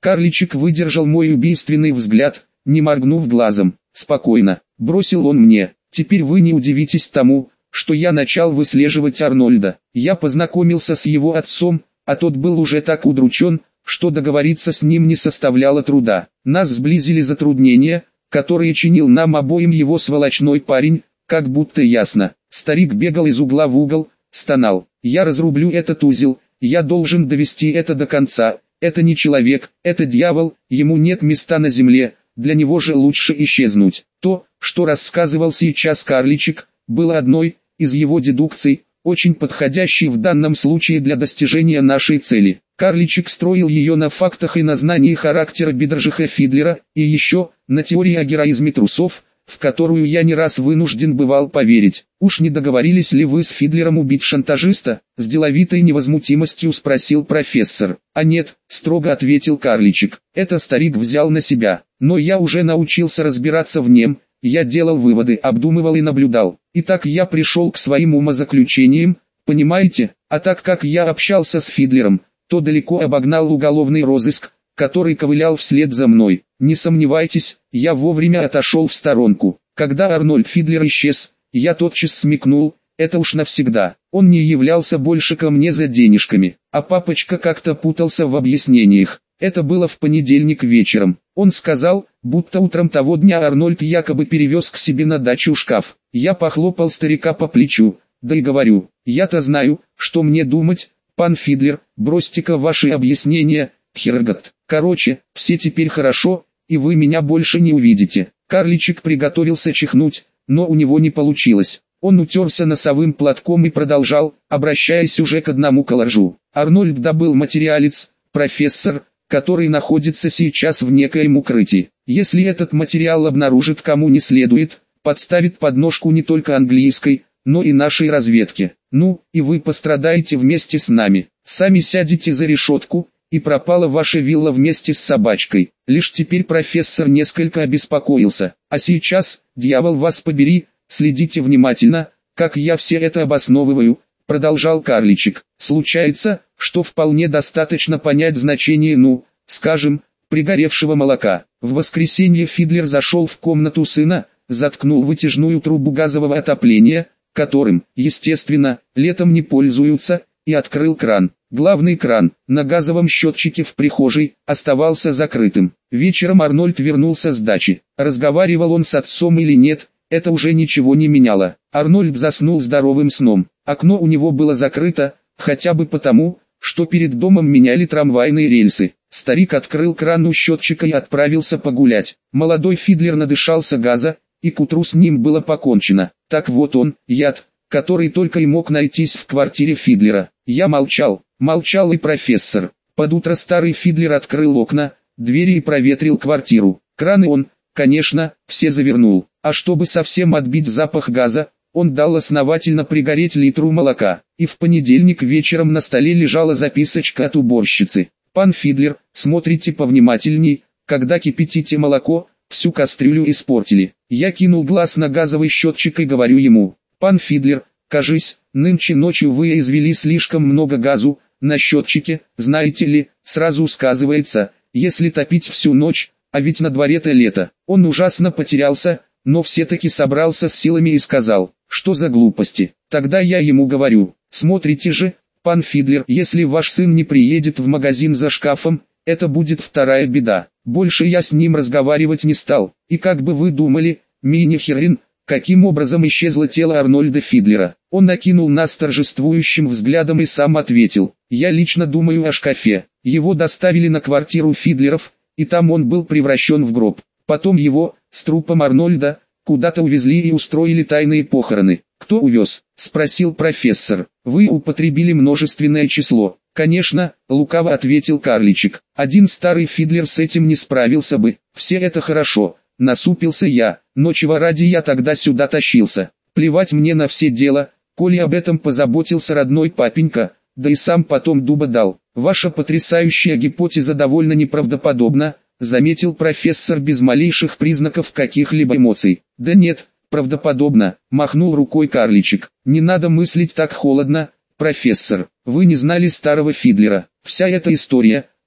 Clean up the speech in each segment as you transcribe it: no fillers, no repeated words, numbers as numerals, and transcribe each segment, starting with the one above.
Карличик выдержал мой убийственный взгляд, не моргнув глазом. «Спокойно», — бросил он мне, — «теперь вы не удивитесь тому, что я начал выслеживать Арнольда. Я познакомился с его отцом, а тот был уже так удручен, что договориться с ним не составляло труда. Нас сблизили затруднения, которые чинил нам обоим его сволочной парень, как будто ясно. Старик бегал из угла в угол, стонал: «Я разрублю этот узел, я должен довести это до конца, это не человек, это дьявол, ему нет места на земле, для него же лучше исчезнуть». То, что рассказывал сейчас Карличик, было одной из его дедукций, очень подходящей в данном случае для достижения нашей цели. Карличик строил ее на фактах и на знании характера Бедржиха Фидлера, и еще на теории о героизме трусов, в которую я не раз вынужден бывал поверить. «Уж не договорились ли вы с Фидлером убить шантажиста?» — с деловитой невозмутимостью спросил профессор. «А нет», — строго ответил Карличик, — «это старик взял на себя, но я уже научился разбираться в нем». Я делал выводы, обдумывал и наблюдал. И так я пришел к своим умозаключениям, понимаете? А так как я общался с Фидлером, то далеко обогнал уголовный розыск, который ковылял вслед за мной. Не сомневайтесь, я вовремя отошел в сторонку. Когда Арнольд Фидлер исчез, я тотчас смекнул, это уж навсегда. Он не являлся больше ко мне за денежками, а папочка как-то путался в объяснениях. Это было в понедельник вечером. Он сказал, будто утром того дня Арнольд якобы перевез к себе на дачу шкаф. Я похлопал старика по плечу, да и говорю: «Я-то знаю, что мне думать, пан Фидлер, бросьте-ка ваши объяснения, Хергот. Короче, все теперь хорошо, и вы меня больше не увидите». Карличик приготовился чихнуть, но у него не получилось. Он утерся носовым платком и продолжал, обращаясь уже к одному коллажу. «Арнольд добыл материалец, профессор, который находится сейчас в некоем укрытии. Если этот материал обнаружит кому не следует, подставит подножку не только английской, но и нашей разведке. Ну, и вы пострадаете вместе с нами. Сами сядете за решетку, и пропала ваша вилла вместе с собачкой». Лишь теперь профессор несколько обеспокоился. «А сейчас, дьявол вас побери, следите внимательно, как я все это обосновываю», — продолжал Карличик. «Случается, что вполне достаточно понять значение, скажем, пригоревшего молока. В воскресенье Фидлер зашел в комнату сына, заткнул вытяжную трубу газового отопления, которым, естественно, летом не пользуются, и открыл кран. Главный кран, на газовом счетчике в прихожей, оставался закрытым. Вечером Арнольд вернулся с дачи. Разговаривал он с отцом или нет, это уже ничего не меняло. Арнольд заснул здоровым сном. Окно у него было закрыто, хотя бы потому, что перед домом меняли трамвайные рельсы. Старик открыл кран у счетчика и отправился погулять. Молодой Фидлер надышался газа, и к утру с ним было покончено. Так вот он, яд, который только и мог найтись в квартире Фидлера. Я молчал и профессор. Под утро старый Фидлер открыл окна, двери и проветрил квартиру. Краны он, конечно, все завернул. А чтобы совсем отбить запах газа, он дал основательно пригореть литру молока. И в понедельник вечером на столе лежала записочка от уборщицы. «Пан Фидлер, смотрите повнимательней, когда кипятите молоко, всю кастрюлю испортили». Я кинул глаз на газовый счетчик и говорю ему: «Пан Фидлер, кажись, нынче ночью вы извели слишком много газу, на счетчике, знаете ли, сразу сказывается, если топить всю ночь, а ведь на дворе-то лето». Он ужасно потерялся, но все-таки собрался с силами и сказал: «Что за глупости?» Тогда я ему говорю: «Смотрите же, пан Фидлер, если ваш сын не приедет в магазин за шкафом, это будет вторая беда». Больше я с ним разговаривать не стал. И как бы вы думали, мини-херин, каким образом исчезло тело Арнольда Фидлера? Он накинул нас торжествующим взглядом и сам ответил: «Я лично думаю о шкафе. Его доставили на квартиру Фидлеров, и там он был превращен в гроб. Потом его, с трупом Арнольда, куда-то увезли и устроили тайные похороны». «Кто увез?» — спросил профессор. «Вы употребили множественное число». «Конечно», — лукаво ответил Карличик. «Один старый Фидлер с этим не справился бы». «Все это хорошо», — насупился я, «но чего ради я тогда сюда тащился? Плевать мне на все дела, коли об этом позаботился родной папенька, да и сам потом дуба дал». «Ваша потрясающая гипотеза довольно неправдоподобна», — заметил профессор без малейших признаков каких-либо эмоций. «Да нет, правдоподобно», — махнул рукой Карличик. «Не надо мыслить так холодно, профессор. Вы не знали старого Фидлера. Вся эта история,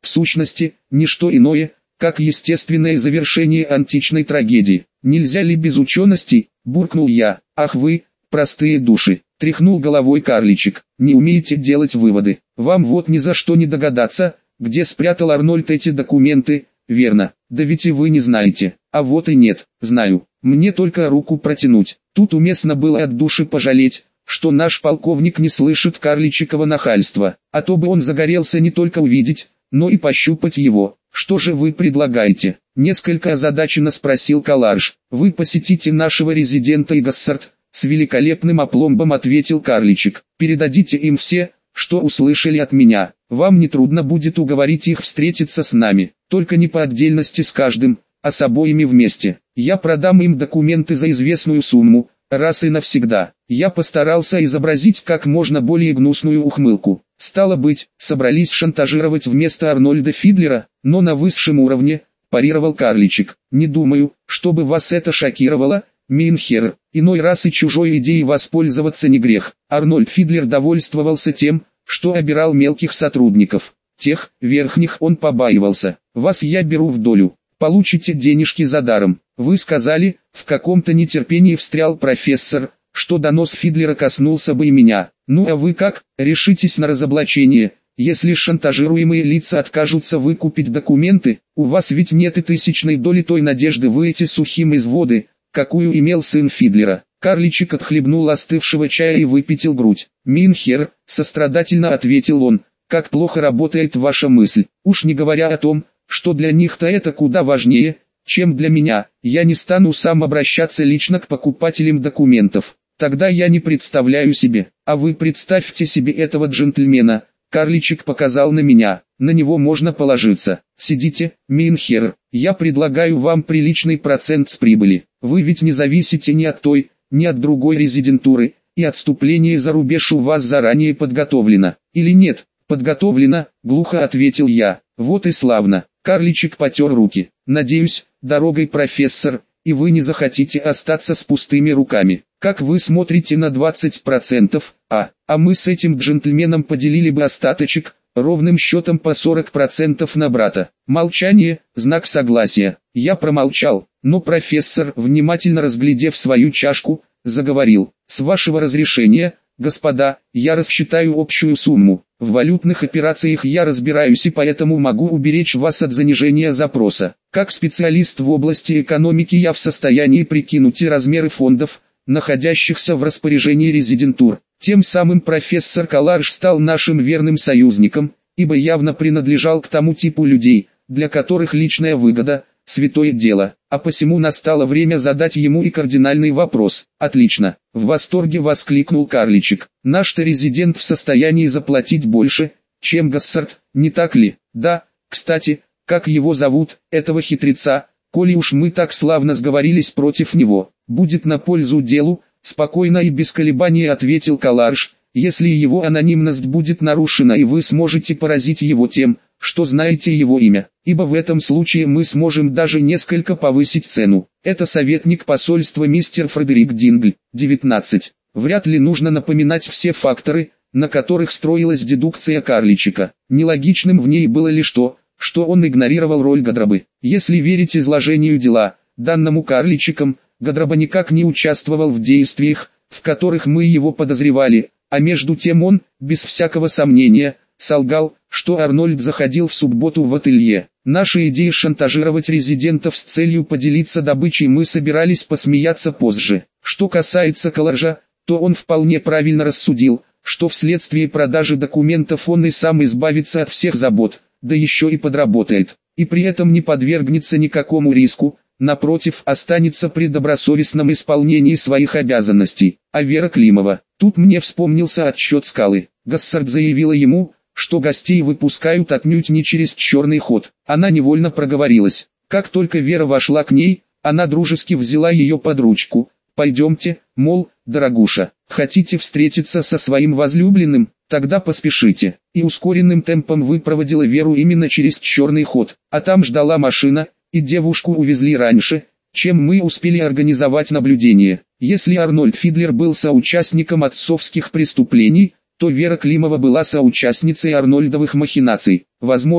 в сущности, не что иное, как естественное завершение античной трагедии. «Нельзя ли без учености?» – буркнул я. «Ах вы, простые души!» – тряхнул головой карличик. «Не умеете делать выводы. Вам вот ни за что не догадаться, где спрятал Арнольд эти документы, верно? Да ведь и вы не знаете. А вот и нет, знаю. Мне только руку протянуть». Тут уместно было от души пожалеть, что наш полковник не слышит карличикова нахальства, а то бы он загорелся не только увидеть, но и пощупать его. «Что же вы предлагаете?» — несколько озадаченно спросил Каларш. «Вы посетите нашего резидента Игоссард», — с великолепным опломбом ответил карличик. «Передадите им все, что услышали от меня. Вам нетрудно будет уговорить их встретиться с нами, только не по отдельности с каждым, а с обоими вместе. Я продам им документы за известную сумму, раз и навсегда». Я постарался изобразить как можно более гнусную ухмылку. «Стало быть, собрались шантажировать вместо Арнольда Фидлера, но на высшем уровне», – парировал карличик. «Не думаю, чтобы вас это шокировало, Мейнхер. Иной раз и чужой идеей воспользоваться не грех». Арнольд Фидлер довольствовался тем, что обирал мелких сотрудников. Тех, верхних, он побаивался. «Вас я беру в долю. Получите денежки за даром». «Вы сказали», – в каком-то нетерпении встрял профессор, – «что донос Фидлера коснулся бы и меня. Ну а вы как, решитесь на разоблачение, если шантажируемые лица откажутся выкупить документы? У вас ведь нет и тысячной доли той надежды выйти сухим из воды, какую имел сын Фидлера». Карличик отхлебнул остывшего чая и выпятил грудь. «Минхер», — сострадательно ответил он, — «как плохо работает ваша мысль. Уж не говоря о том, что для них-то это куда важнее, чем для меня. Я не стану сам обращаться лично к покупателям документов. Тогда я не представляю себе. А вы представьте себе этого джентльмена». Карличик показал на меня. «На него можно положиться. Сидите, Минхер. Я предлагаю вам приличный процент с прибыли. Вы ведь не зависите ни от той, ни от другой резидентуры, и отступление за рубеж у вас заранее подготовлено. Или нет?» «Подготовлено», — глухо ответил я. «Вот и славно». Карличик потер руки. «Надеюсь, дорогой профессор, и вы не захотите остаться с пустыми руками. Как вы смотрите на 20%, а мы с этим джентльменом поделили бы остаточек, ровным счетом по 40% на брата». Молчание, знак согласия. Я промолчал, но профессор, внимательно разглядев свою чашку, заговорил. «С вашего разрешения, господа, я рассчитаю общую сумму. В валютных операциях я разбираюсь и поэтому могу уберечь вас от занижения запроса. Как специалист в области экономики я в состоянии прикинуть и размеры фондов, находящихся в распоряжении резидентур». Тем самым профессор Каларш стал нашим верным союзником, ибо явно принадлежал к тому типу людей, для которых личная выгода – святое дело, а посему настало время задать ему и кардинальный вопрос. «Отлично!» – в восторге воскликнул карличик. «Наш-то резидент в состоянии заплатить больше, чем Госсард, не так ли?» «Да, кстати, как его зовут, этого хитреца, коли уж мы так славно сговорились против него?» «Будет на пользу делу», – спокойно и без колебаний ответил Каларш, «если его анонимность будет нарушена и вы сможете поразить его тем, что знаете его имя, ибо в этом случае мы сможем даже несколько повысить цену. Это советник посольства мистер Фредерик Дингль, 19. Вряд ли нужно напоминать все факторы, на которых строилась дедукция карличика. Нелогичным в ней было лишь то, что он игнорировал роль Гадробы. Если верить изложению дела, данному карличиком, Гадроба никак не участвовал в действиях, в которых мы его подозревали, а между тем он, без всякого сомнения, солгал, что Арнольд заходил в субботу в ателье. Наша идея шантажировать резидентов с целью поделиться добычей мы собирались посмеяться позже. Что касается Каларжа, то он вполне правильно рассудил, что вследствие продажи документов он и сам избавится от всех забот, да еще и подработает, и при этом не подвергнется никакому риску, напротив, останется при добросовестном исполнении своих обязанностей. А Вера Климова, тут мне вспомнился отчет Скалы. Госсард заявила ему, что гостей выпускают отнюдь не через черный ход. Она невольно проговорилась. Как только Вера вошла к ней, она дружески взяла ее под ручку. «Пойдемте, мол, дорогуша, хотите встретиться со своим возлюбленным, тогда поспешите». И ускоренным темпом выпроводила Веру именно через черный ход. А там ждала машина, и девушку увезли раньше, чем мы успели организовать наблюдение. Если Арнольд Фидлер был соучастником отцовских преступлений, то Вера Климова была соучастницей Арнольдовых махинаций. Возможно,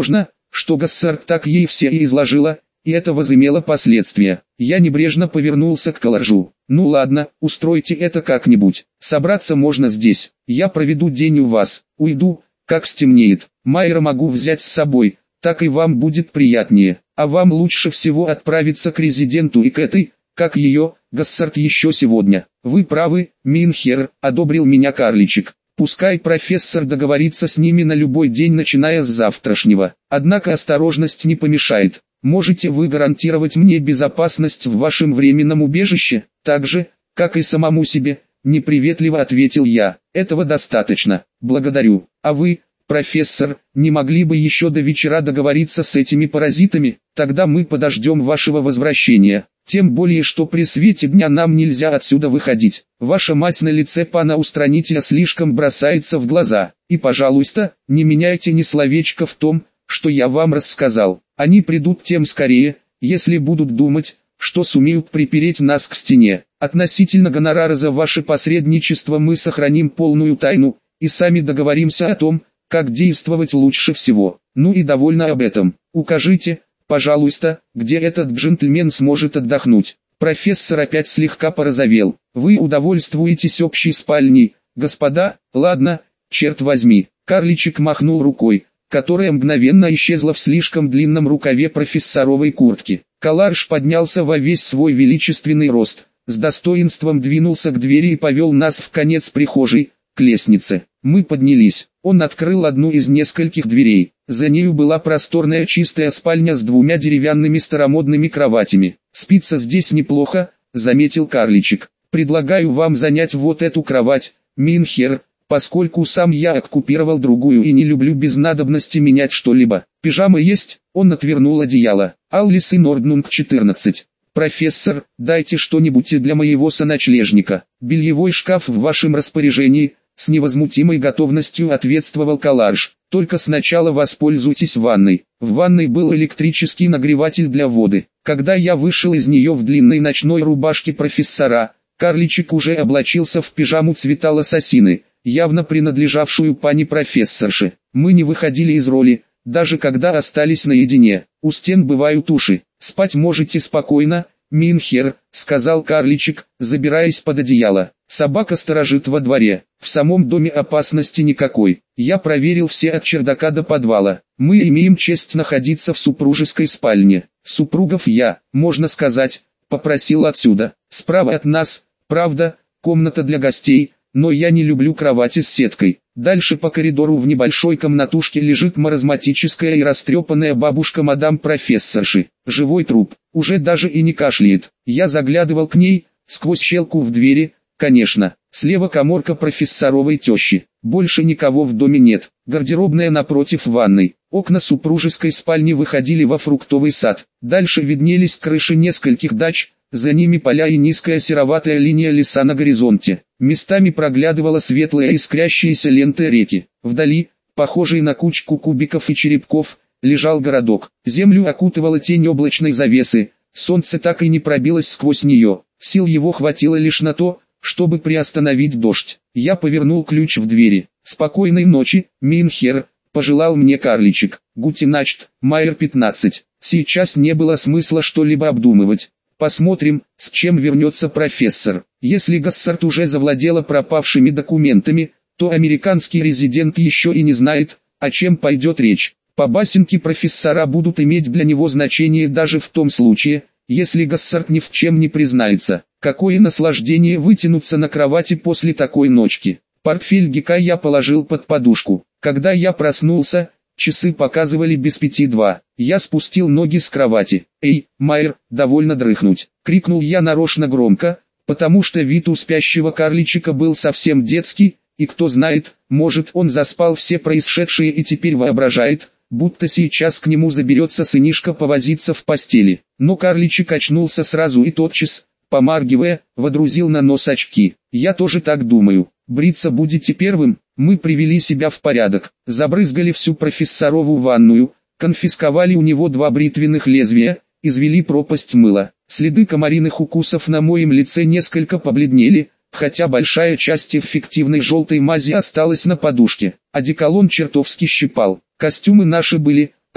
что Гассард так ей все и изложила, и это возымело последствия. Я небрежно повернулся к Каларжу. Ну ладно, устройте это как-нибудь. Собраться можно здесь. Я проведу день у вас. Уйду, как стемнеет. Майера могу взять с собой, так и вам будет приятнее. А вам лучше всего отправиться к резиденту и к этой, как ее, Гассард еще сегодня. Вы правы, Минхер, одобрил меня карличек. Пускай профессор договорится с ними на любой день, начиная с завтрашнего. Однако осторожность не помешает. Можете вы гарантировать мне безопасность в вашем временном убежище, так же, как и самому себе? Неприветливо ответил я. Этого достаточно. Благодарю. А вы, профессор, не могли бы еще до вечера договориться с этими паразитами? Тогда мы подождем вашего возвращения. Тем более, что при свете дня нам нельзя отсюда выходить. Ваша мазь на лице пана устранителя слишком бросается в глаза. И, пожалуйста, не меняйте ни словечко в том, что я вам рассказал. Они придут тем скорее, если будут думать, что сумеют припереть нас к стене. Относительно гонорара за ваше посредничество мы сохраним полную тайну, и сами договоримся о том, как действовать лучше всего. Ну и довольно об этом. Укажите, пожалуйста, где этот джентльмен сможет отдохнуть. Профессор опять слегка порозовел. Вы удовольствуетесь общей спальней, господа? Ладно, черт возьми. Карличек махнул рукой, которая мгновенно исчезла в слишком длинном рукаве профессоровой куртки. Каларж поднялся во весь свой величественный рост, с достоинством двинулся к двери и повел нас в конец прихожей, к лестнице. Мы поднялись. Он открыл одну из нескольких дверей. За нею была просторная чистая спальня с двумя деревянными старомодными кроватями. «Спится здесь неплохо», — заметил карличек. «Предлагаю вам занять вот эту кровать, Минхер, поскольку сам я оккупировал другую и не люблю без надобности менять что-либо. Пижама есть?» Он отвернул одеяло. «Аллис и Норднунг 14. Профессор, дайте что-нибудь для моего соночлежника. Бельевой шкаф в вашем распоряжении», — с невозмутимой готовностью ответствовал Каларж. «Только сначала воспользуйтесь ванной». В ванной был электрический нагреватель для воды. Когда я вышел из нее в длинной ночной рубашке профессора, карличек уже облачился в пижаму цвета лососины, явно принадлежавшую пани профессорше. Мы не выходили из роли, даже когда остались наедине. «У стен бывают уши. Спать можете спокойно, Минхер», — сказал карличек, забираясь под одеяло. «Собака сторожит во дворе. В самом доме опасности никакой. Я проверил все от чердака до подвала. Мы имеем честь находиться в супружеской спальне. Супругов я, можно сказать, попросил отсюда. Справа от нас, правда, комната для гостей, но я не люблю кровати с сеткой. Дальше по коридору в небольшой комнатушке лежит маразматическая и растрепанная бабушка мадам профессорши. Живой труп, уже даже и не кашляет. Я заглядывал к ней, сквозь щелку в двери, конечно. Слева каморка профессоровой тещи. Больше никого в доме нет. Гардеробная напротив ванной. Окна супружеской спальни выходили во фруктовый сад. Дальше виднелись крыши нескольких дач, за ними поля и низкая сероватая линия леса на горизонте. Местами проглядывала светлая искрящаяся лента реки. Вдали, похожий на кучку кубиков и черепков, лежал городок. Землю окутывала тень облачной завесы. Солнце так и не пробилось сквозь нее. Сил его хватило лишь на то, чтобы приостановить дождь. Я повернул ключ в двери. «Спокойной ночи, Минхер», — пожелал мне карличек. «Гутеначт, Майер 15». Сейчас не было смысла что-либо обдумывать. Посмотрим, с чем вернется профессор. Если Гассард уже завладела пропавшими документами, то американский резидент еще и не знает, о чем пойдет речь. Побасенки профессора будут иметь для него значение даже в том случае, если Гассард ни в чем не признается. Какое наслаждение вытянуться на кровати после такой ночки. Портфель Гека я положил под подушку. Когда я проснулся, часы показывали без 5:02. Я спустил ноги с кровати. «Эй, Майер, довольно дрыхнуть!» — крикнул я нарочно громко, потому что вид у спящего карличика был совсем детский, и кто знает, может он заспал все происшедшее и теперь воображает, будто сейчас к нему заберется сынишка повозиться в постели. Но карличик очнулся сразу и тотчас, помаргивая, водрузил на нос очки. «Я тоже так думаю. Бриться будете первым?» Мы привели себя в порядок, забрызгали всю профессорову ванную, конфисковали у него 2 бритвенных лезвия, извели пропасть мыла. Следы комариных укусов на моем лице несколько побледнели, хотя большая часть эффективной желтой мази осталась на подушке. Одеколон чертовски щипал. Костюмы наши были,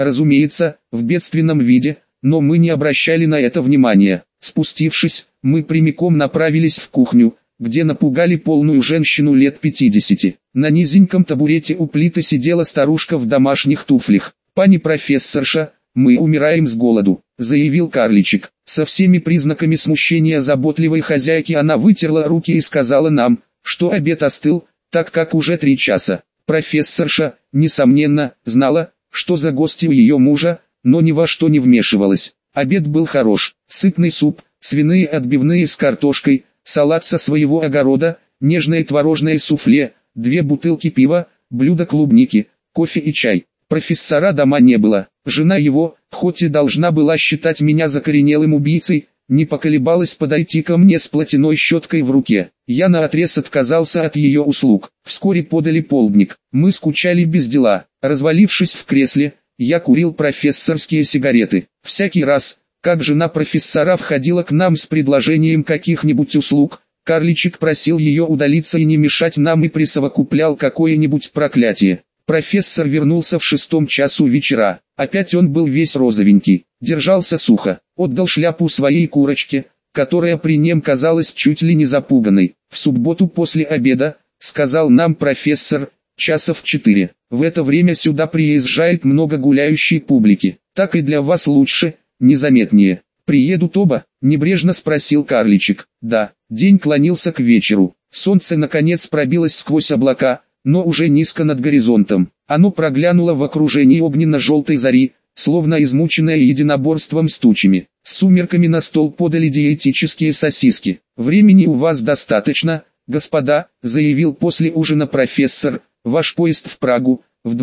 разумеется, в бедственном виде, но мы не обращали на это внимания. Спустившись, мы прямиком направились в кухню, где напугали полную женщину лет 50. На низеньком табурете у плиты сидела старушка в домашних туфлях. «Пани профессорша, мы умираем с голоду», — заявил карличик. Со всеми признаками смущения заботливой хозяйки она вытерла руки и сказала нам, что обед остыл, так как уже 3 часа. Профессорша, несомненно, знала, что за гости у ее мужа, но ни во что не вмешивалась. Обед был хорош: сытный суп, свиные отбивные с картошкой, салат со своего огорода, нежное творожное суфле, 2 бутылки пива, блюдо клубники, кофе и чай. Профессора дома не было. Жена его, хоть и должна была считать меня закоренелым убийцей, не поколебалась подойти ко мне с платяной щеткой в руке. Я наотрез отказался от ее услуг. Вскоре подали полдник. Мы скучали без дела. Развалившись в кресле, я курил профессорские сигареты. Всякий раз, как жена профессора входила к нам с предложением каких-нибудь услуг, карличик просил ее удалиться и не мешать нам и присовокуплял какое-нибудь проклятие. Профессор вернулся в 6 часу вечера. Опять он был весь розовенький, держался сухо, отдал шляпу своей курочке, которая при нем казалась чуть ли не запуганной. «В субботу после обеда, — сказал нам профессор, — часов в 4. В это время сюда приезжает много гуляющей публики. Так и для вас лучше, незаметнее. Приедут оба?» — небрежно спросил карличик. «Да». День клонился к вечеру. Солнце наконец пробилось сквозь облака, но уже низко над горизонтом. Оно проглянуло в окружении огненно-желтой зари, словно измученное единоборством с тучами. С сумерками на стол подали диетические сосиски. «Времени у вас достаточно, господа», — заявил после ужина профессор. «Ваш поезд в Прагу в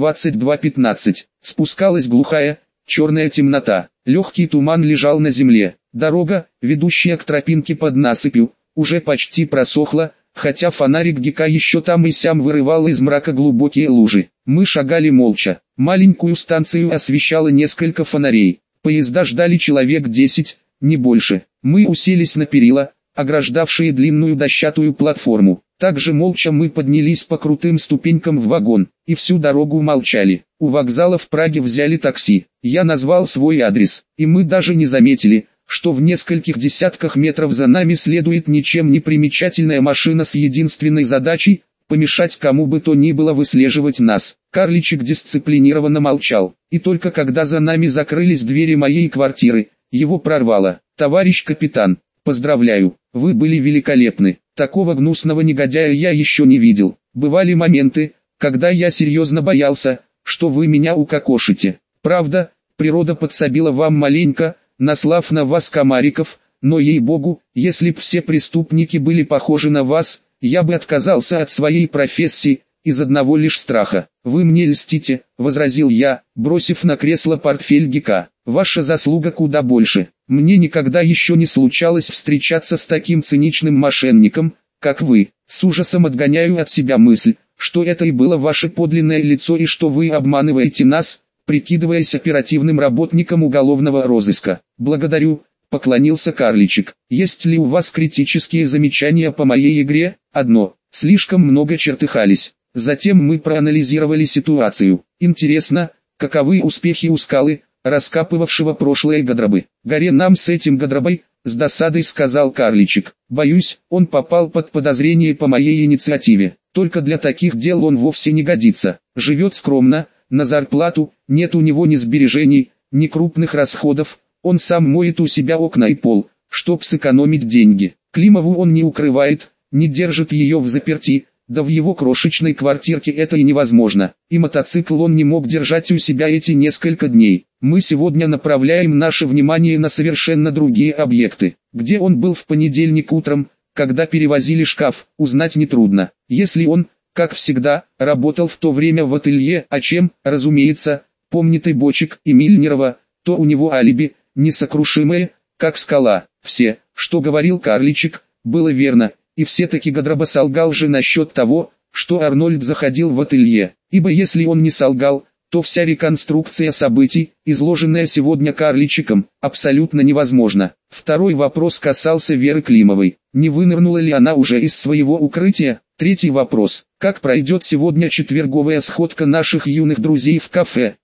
22:15. Спускалась глухая, черная темнота. Легкий туман лежал на земле. Дорога, ведущая к тропинке под насыпью, уже почти просохла, хотя фонарик Гека еще там и сям вырывал из мрака глубокие лужи. Мы шагали молча. Маленькую станцию освещало несколько фонарей. Поезда ждали человек 10, не больше. Мы уселись на перила, ограждавшие длинную дощатую платформу. Также молча мы поднялись по крутым ступенькам в вагон, и всю дорогу молчали. У вокзала в Праге взяли такси. Я назвал свой адрес, и мы даже не заметили, что в нескольких десятках метров за нами следует ничем не примечательная машина с единственной задачей — помешать кому бы то ни было выслеживать нас. Карличик дисциплинированно молчал, и только когда за нами закрылись двери моей квартиры, его прорвало. «Товарищ капитан, поздравляю, вы были великолепны. Такого гнусного негодяя я еще не видел. Бывали моменты, когда я серьезно боялся, что вы меня укокошите. Правда, природа подсобила вам маленько, наслав на вас комариков, но ей-богу, если б все преступники были похожи на вас, я бы отказался от своей профессии, из одного лишь страха». «Вы мне льстите», — возразил я, бросив на кресло портфель Гека. «Ваша заслуга куда больше. Мне никогда еще не случалось встречаться с таким циничным мошенником, как вы. С ужасом отгоняю от себя мысль, что это и было ваше подлинное лицо и что вы обманываете нас, прикидываясь оперативным работником уголовного розыска». «Благодарю», — поклонился карличик. «Есть ли у вас критические замечания по моей игре?» «Одно. Слишком много чертыхались». Затем мы проанализировали ситуацию. «Интересно, каковы успехи у скалы, раскапывавшего прошлые гадробы?» «Горе нам с этим гадробой», — с досадой сказал карличик. «Боюсь, он попал под подозрение по моей инициативе. Только для таких дел он вовсе не годится. Живет скромно, на зарплату, нет у него ни сбережений, ни крупных расходов. Он сам моет у себя окна и пол, чтоб сэкономить деньги. Климову он не укрывает, не держит ее в заперти, да в его крошечной квартирке это и невозможно. И мотоцикл он не мог держать у себя эти несколько дней. Мы сегодня направляем наше внимание на совершенно другие объекты. Где он был в понедельник утром, когда перевозили шкаф, узнать нетрудно. Если он, как всегда, работал в то время в ателье, о чем, разумеется, помнит и Бочек, и Мильнерова, то у него алиби, несокрушимое, как скала. Все, что говорил карличик, было верно, и все-таки Гадроба солгал же насчет того, что Арнольд заходил в ателье, ибо если он не солгал, то вся реконструкция событий, изложенная сегодня карличиком, абсолютно невозможна. Второй вопрос касался Веры Климовой. Не вынырнула ли она уже из своего укрытия? Третий вопрос. Как пройдет сегодня четверговая сходка наших юных друзей в кафе?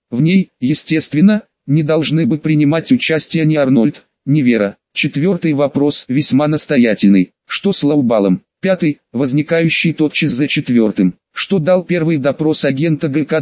В ней, естественно, не должны бы принимать участие ни Арнольд, ни Вера. Четвертый вопрос весьма настоятельный. Что с Лаубалом? Пятый, возникающий тотчас за четвертым. Что дал первый допрос агента ГК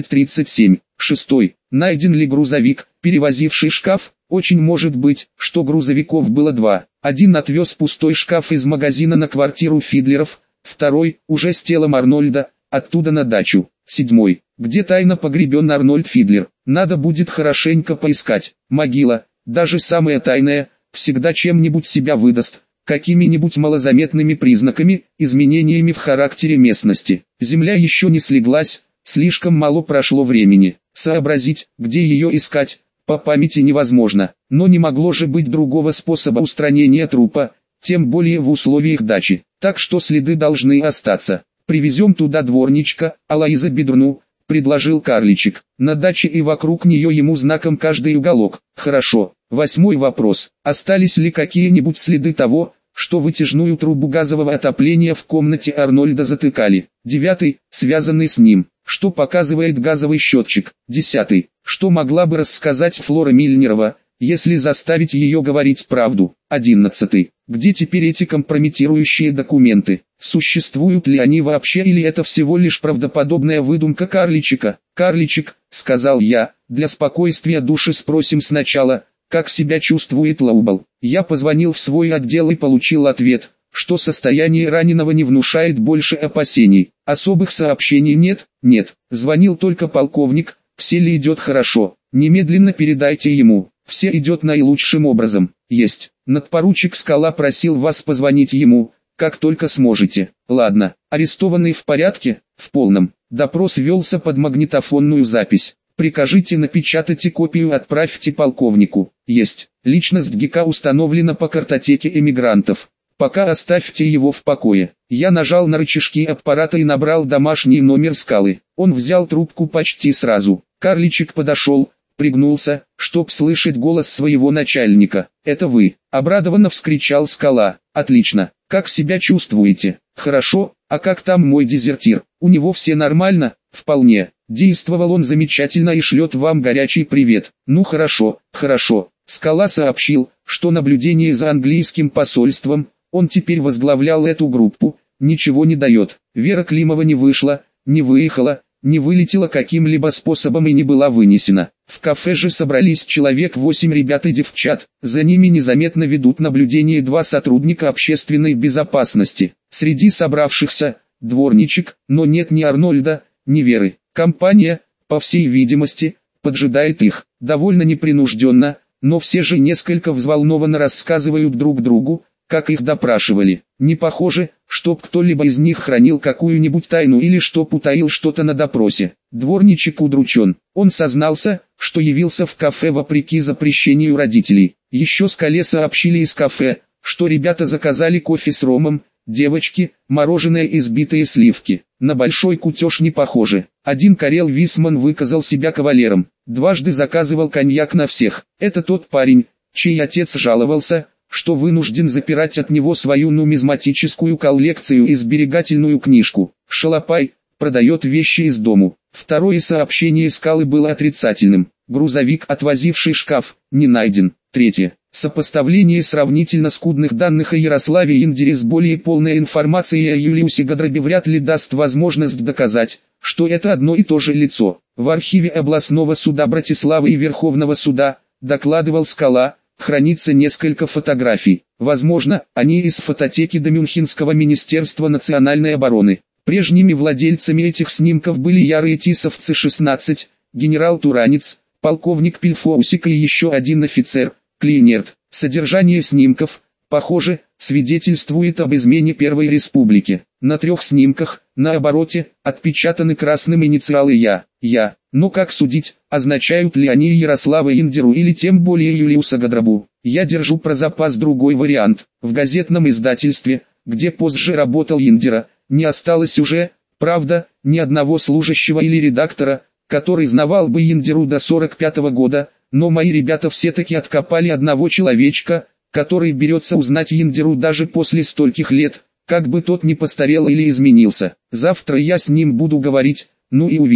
1237? Шестой. Найден ли грузовик, перевозивший шкаф? Очень может быть, что грузовиков было два. Один отвез пустой шкаф из магазина на квартиру Фидлеров, второй, уже с телом Арнольда, оттуда на дачу. Седьмой. Где тайно погребен Арнольд Фидлер? Надо будет хорошенько поискать. Могила, даже самая тайная, всегда чем-нибудь себя выдаст, какими-нибудь малозаметными признаками, изменениями в характере местности. Земля еще не слеглась, слишком мало прошло времени. Сообразить, где ее искать, по памяти невозможно, но не могло же быть другого способа устранения трупа, тем более в условиях дачи. Так что следы должны остаться. Привезем туда дворничка, Алоиза Бедрну, предложил карличик. На даче и вокруг нее ему знаком каждый уголок. Хорошо. Восьмой вопрос. Остались ли какие-нибудь следы того, что вытяжную трубу газового отопления в комнате Арнольда затыкали? Девятый, связанный с ним. Что показывает газовый счетчик? Десятый. Что могла бы рассказать Флора Мильнерова, если заставить ее говорить правду? 11. Где теперь эти компрометирующие документы? Существуют ли они вообще или это всего лишь правдоподобная выдумка карличика? Карличик, сказал я, для спокойствия души спросим сначала, как себя чувствует Лаубал. Я позвонил в свой отдел и получил ответ, что состояние раненого не внушает больше опасений. Особых сообщений нет? Нет. Звонил только полковник, все ли идет хорошо. Немедленно передайте ему. Все идет наилучшим образом. Есть. Надпоручик Скала просил вас позвонить ему, как только сможете. Ладно. Арестованный в порядке? В полном. Допрос велся под магнитофонную запись. Прикажите напечатать и копию отправьте полковнику. Есть. Личность ГК установлена по картотеке эмигрантов. Пока оставьте его в покое. Я нажал на рычажки аппарата и набрал домашний номер Скалы. Он взял трубку почти сразу. Карличик подошел, пригнулся, чтоб слышать голос своего начальника. «Это вы!» — обрадованно вскричал Скала. «Отлично! Как себя чувствуете?» «Хорошо, а как там мой дезертир? У него все нормально?» «Вполне. Действовал он замечательно и шлет вам горячий привет». «Ну хорошо, хорошо». Скала сообщил, что наблюдение за английским посольством, он теперь возглавлял эту группу, ничего не дает. Вера Климова не вышла, не выехала, не вылетела каким-либо способом и не была вынесена. В кафе же собрались человек 8 ребят и девчат, за ними незаметно ведут наблюдение два сотрудника общественной безопасности. Среди собравшихся, дворничек, но нет ни Арнольда, ни Веры. Компания, по всей видимости, поджидает их, довольно непринужденно, но все же несколько взволнованно рассказывают друг другу, как их допрашивали. Не похоже, чтоб кто-либо из них хранил какую-нибудь тайну или чтоб утаил что-то на допросе. Дворничек удручен. Он сознался, что явился в кафе вопреки запрещению родителей. Еще Скале сообщили из кафе, что ребята заказали кофе с ромом, девочки, мороженое и сбитые сливки. На большой кутеж не похоже. Один Карел Висман выказал себя кавалером. Дважды заказывал коньяк на всех. Это тот парень, чей отец жаловался, что вынужден запирать от него свою нумизматическую коллекцию и сберегательную книжку. Шалопай продает вещи из дому. Второе сообщение Скалы было отрицательным. Грузовик, отвозивший шкаф, не найден. Третье. Сопоставление сравнительно скудных данных о Ярославе Индере с более полной информацией о Юлиусе Гадробе вряд ли даст возможность доказать, что это одно и то же лицо. В архиве областного суда Братиславы и Верховного суда, докладывал Скала, хранится несколько фотографий. Возможно, они из фототеки до Мюнхенского министерства национальной обороны. Прежними владельцами этих снимков были ярые тисовцы 16, генерал Туранец, полковник Пильфоусик и еще один офицер, Клейнерт. Содержание снимков, похоже, свидетельствует об измене Первой Республики. На 3 снимках, на обороте, отпечатаны красным инициалы «Я». Но как судить, означают ли они Ярослава Индеру или тем более Юлиуса Гадробу? Я держу про запас другой вариант. В газетном издательстве, где позже работал Индера, не осталось уже, правда, ни одного служащего или редактора, который знавал бы Индеру до 45-го года, но мои ребята все-таки откопали одного человечка, который берется узнать Индеру даже после стольких лет, как бы тот ни постарел или изменился. Завтра я с ним буду говорить, ну и увидим.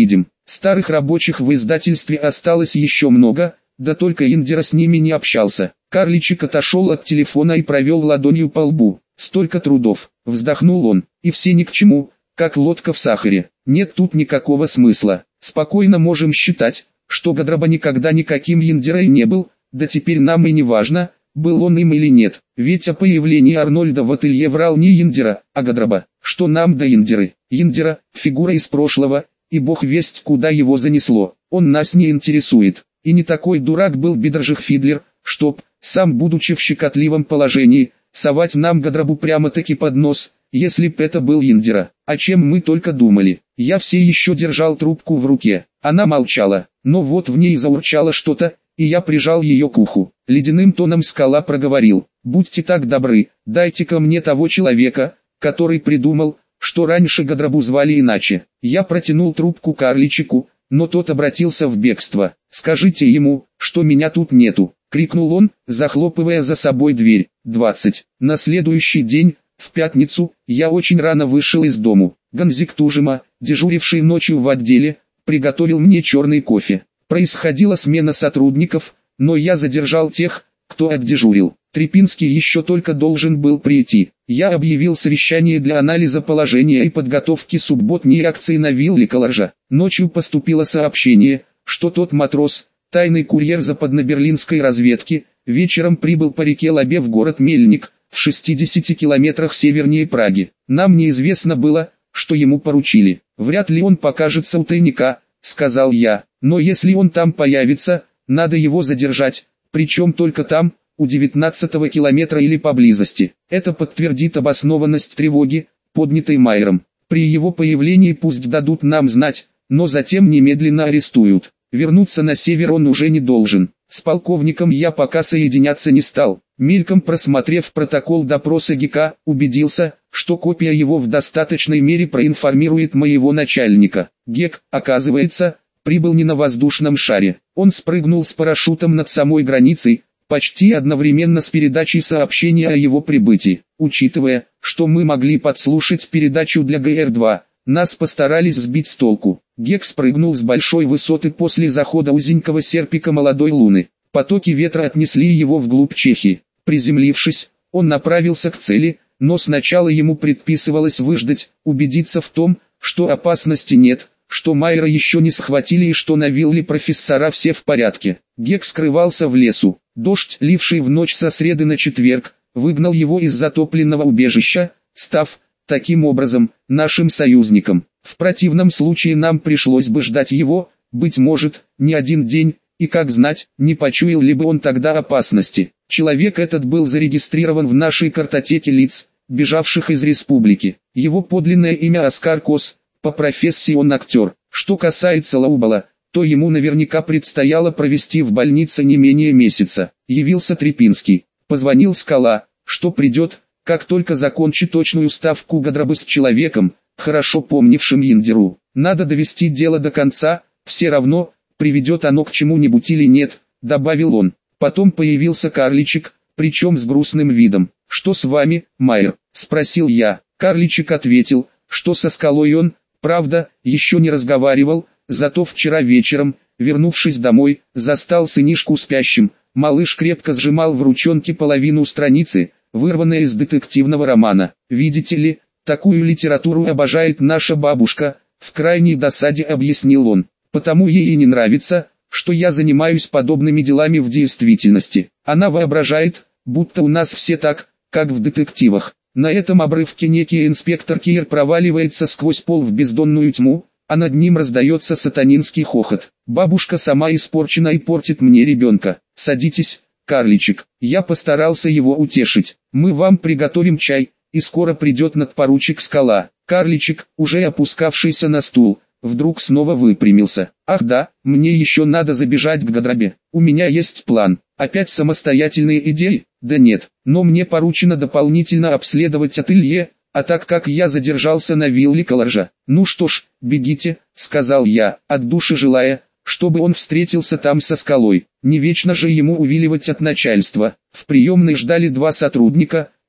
Старых рабочих в издательстве осталось еще много, да только Индира с ними не общался. Карличик отошел от телефона и провел ладонью по лбу. Столько трудов, вздохнул он, и все ни к чему, как лодка в сахаре. Нет тут никакого смысла. Спокойно можем считать, что Гадраба никогда никаким Индирой не был, да теперь нам и не важно, был он им или нет. Ведь о появлении Арнольда в ателье врал не Индира, а Гадраба. Что нам до Индиры? Индира – фигура из прошлого, и бог весть куда его занесло. Он нас не интересует. И не такой дурак был Бидаржих Фидлер, чтоб, сам будучи в щекотливом положении, совать нам Гадрабу прямо-таки под нос, если б это был Индира. О чем мы только думали. Я все еще держал трубку в руке. Она молчала, но вот в ней заурчало что-то, и я прижал ее к уху. Ледяным тоном Скала проговорил: «Будьте так добры, дайте-ка мне того человека, который придумал, что раньше Гадрабу звали иначе». Я протянул трубку Карличику, но тот обратился в бегство. «Скажите ему, что меня тут нету», — крикнул он, захлопывая за собой дверь. 20. На следующий день, в пятницу, я очень рано вышел из дому. Ганзик Тужима, дежуривший ночью в отделе, приготовил мне черный кофе. Происходила смена сотрудников, но я задержал тех, кто отдежурил. Трепинский еще только должен был прийти. Я объявил совещание для анализа положения и подготовки субботней акции на вилле Каларжа. Ночью поступило сообщение, что тот матрос, тайный курьер западно-берлинской разведки, вечером прибыл по реке Лабе в город Мельник, в 60 километрах севернее Праги. Нам неизвестно было, что ему поручили. «Вряд ли он покажется у тайника», — сказал я, — «но если он там появится, надо его задержать, причем только там, у 19-го километра или поблизости. Это подтвердит обоснованность тревоги, поднятой Майером. При его появлении пусть дадут нам знать, но затем немедленно арестуют. Вернуться на север он уже не должен». С полковником я пока соединяться не стал. Мельком просмотрев протокол допроса ГК, убедился, что копия его в достаточной мере проинформирует моего начальника. Гек, оказывается, прибыл не на воздушном шаре. Он спрыгнул с парашютом над самой границей, почти одновременно с передачей сообщения о его прибытии. Учитывая, что мы могли подслушать передачу для ГР-2, нас постарались сбить с толку. Гек спрыгнул с большой высоты после захода узенького серпика молодой луны. Потоки ветра отнесли его вглубь Чехии. Приземлившись, он направился к цели, но сначала ему предписывалось выждать, убедиться в том, что опасности нет, что Майера еще не схватили и что на вилле профессора все в порядке. Гек скрывался в лесу. Дождь, ливший в ночь со среды на четверг, выгнал его из затопленного убежища, став, таким образом, нашим союзником. В противном случае нам пришлось бы ждать его, быть может, не один день, и как знать, не почуял ли бы он тогда опасности. Человек этот был зарегистрирован в нашей картотеке лиц, бежавших из республики. Его подлинное имя Оскар Кос, по профессии он актер. Что касается Лаубала, то ему наверняка предстояло провести в больнице не менее месяца. Явился Трепинский. Позвонил Скала, что придет, как только закончит точную ставку Гадрабы с человеком, хорошо помнившим Индиру. Надо довести дело до конца, все равно, приведет оно к чему-нибудь или нет, добавил он. Потом появился Карличик, причем с грустным видом. «Что с вами, Майер?» – спросил я. Карличик ответил, что со Скалой он, правда, еще не разговаривал, зато вчера вечером, вернувшись домой, застал сынишку спящим. Малыш крепко сжимал в ручонке половину страницы, вырванная из детективного романа. «Видите ли, такую литературу обожает наша бабушка», — в крайней досаде объяснил он. «Потому ей и не нравится, что я занимаюсь подобными делами в действительности. Она воображает, будто у нас все так, как в детективах». На этом обрывке некий инспектор Киер проваливается сквозь пол в бездонную тьму, а над ним раздается сатанинский хохот. «Бабушка сама испорчена и портит мне ребенка. Садитесь, Карличик». Я постарался его утешить. «Мы вам приготовим чай, и скоро придет надпоручик Скала». Карличик, уже опускавшийся на стул, вдруг снова выпрямился. «Ах да, мне еще надо забежать к Гадрабе. У меня есть план. Опять самостоятельные идеи? Да нет, но мне поручено дополнительно обследовать ателье, а так как я задержался на вилле Каларжа. Ну что ж, бегите», — сказал я, от души желая, чтобы он встретился там со Скалой. Не вечно же ему увиливать от начальства. В приемной ждали два сотрудника,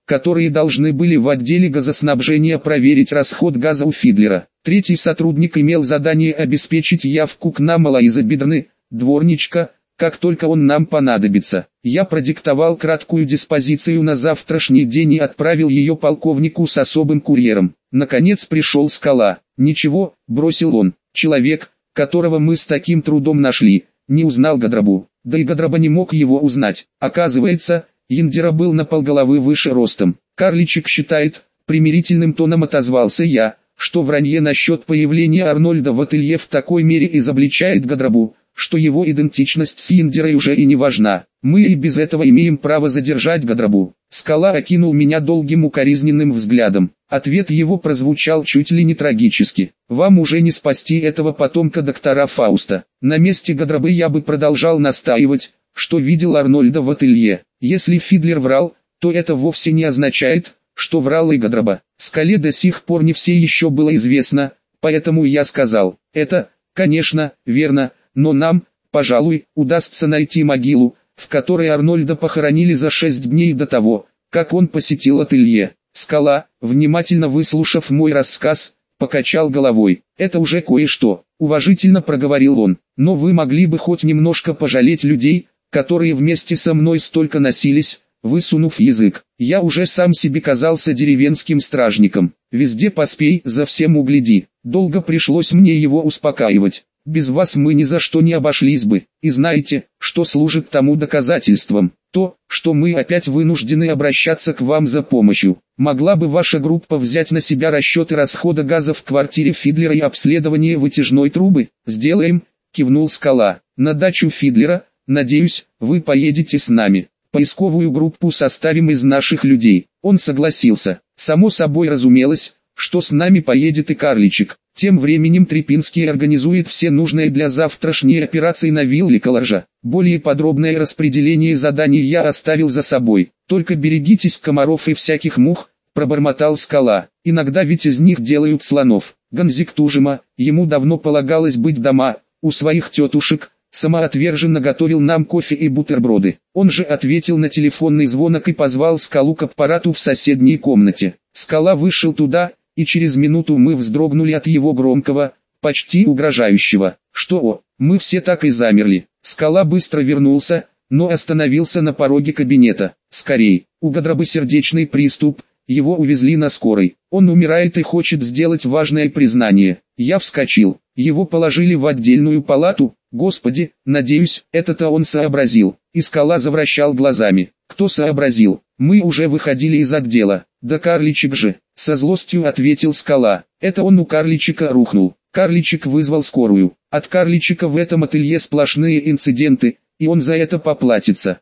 которые должны были в отделе газоснабжения проверить расход газа у Фидлера. Третий сотрудник имел задание обеспечить явку к нам Алоиза Бедрны, дворничка, как только он нам понадобится. Я продиктовал краткую диспозицию на завтрашний день и отправил ее полковнику с особым курьером. Наконец пришел Скала. «Ничего», — бросил он, — «человек, которого мы с таким трудом нашли, не узнал Гадрабу, да и Гадраба не мог его узнать. Оказывается, Яндира был на полголовы выше ростом. Карличек считает, примирительным тоном отозвался я, что вранье насчет появления Арнольда в ателье в такой мере изобличает Гадрабу, что его идентичность с Яндирой уже и не важна. Мы и без этого имеем право задержать Гадрабу». Скала окинул меня долгим укоризненным взглядом. Ответ его прозвучал чуть ли не трагически. «Вам уже не спасти этого потомка доктора Фауста. На месте Гадрабы я бы продолжал настаивать, что видел Арнольда в ателье. Если Фидлер врал, то это вовсе не означает, что врал и Гадраба. Скале до сих пор не все еще было известно, поэтому я сказал, это, конечно, верно, но нам, пожалуй, удастся найти могилу, в которой Арнольда похоронили за 6 дней до того, как он посетил ателье». Скала, внимательно выслушав мой рассказ, покачал головой. «Это уже кое-что», — уважительно проговорил он. «Но вы могли бы хоть немножко пожалеть людей, которые вместе со мной столько носились, высунув язык. Я уже сам себе казался деревенским стражником. Везде поспей, за всем угляди». Долго пришлось мне его успокаивать. «Без вас мы ни за что не обошлись бы, и знаете, что служит тому доказательством? То, что мы опять вынуждены обращаться к вам за помощью. Могла бы ваша группа взять на себя расчеты расхода газа в квартире Фидлера и обследование вытяжной трубы?» «Сделаем», — кивнул Скала. «На дачу Фидлера, надеюсь, вы поедете с нами. Поисковую группу составим из наших людей». Он согласился. Само собой разумелось, что с нами поедет и Карличек. Тем временем Трепинский организует все нужные для завтрашней операции на вилле Колоржа. Более подробное распределение заданий я оставил за собой. «Только берегитесь комаров и всяких мух», — пробормотал Скала. «Иногда ведь из них делают слонов». Ганзик Тужима, ему давно полагалось быть дома, у своих тетушек, самоотверженно готовил нам кофе и бутерброды. Он же ответил на телефонный звонок и позвал Скалу к аппарату в соседней комнате. Скала вышел туда, и через минуту мы вздрогнули от его громкого, почти угрожающего. «Что?» Мы все так и замерли. Скала быстро вернулся, но остановился на пороге кабинета. «Скорей, у Гадрабы сердечный приступ, его увезли на скорой. Он умирает и хочет сделать важное признание». Я вскочил. Его положили в отдельную палату. Господи, надеюсь, это-то он сообразил. И Скала завращал глазами. «Кто сообразил? Мы уже выходили из отдела». «Да Карличек же», — со злостью ответил Скала. «Это он у Карличека рухнул. Карличек вызвал скорую. От Карличека в этом ателье сплошные инциденты, и он за это поплатится».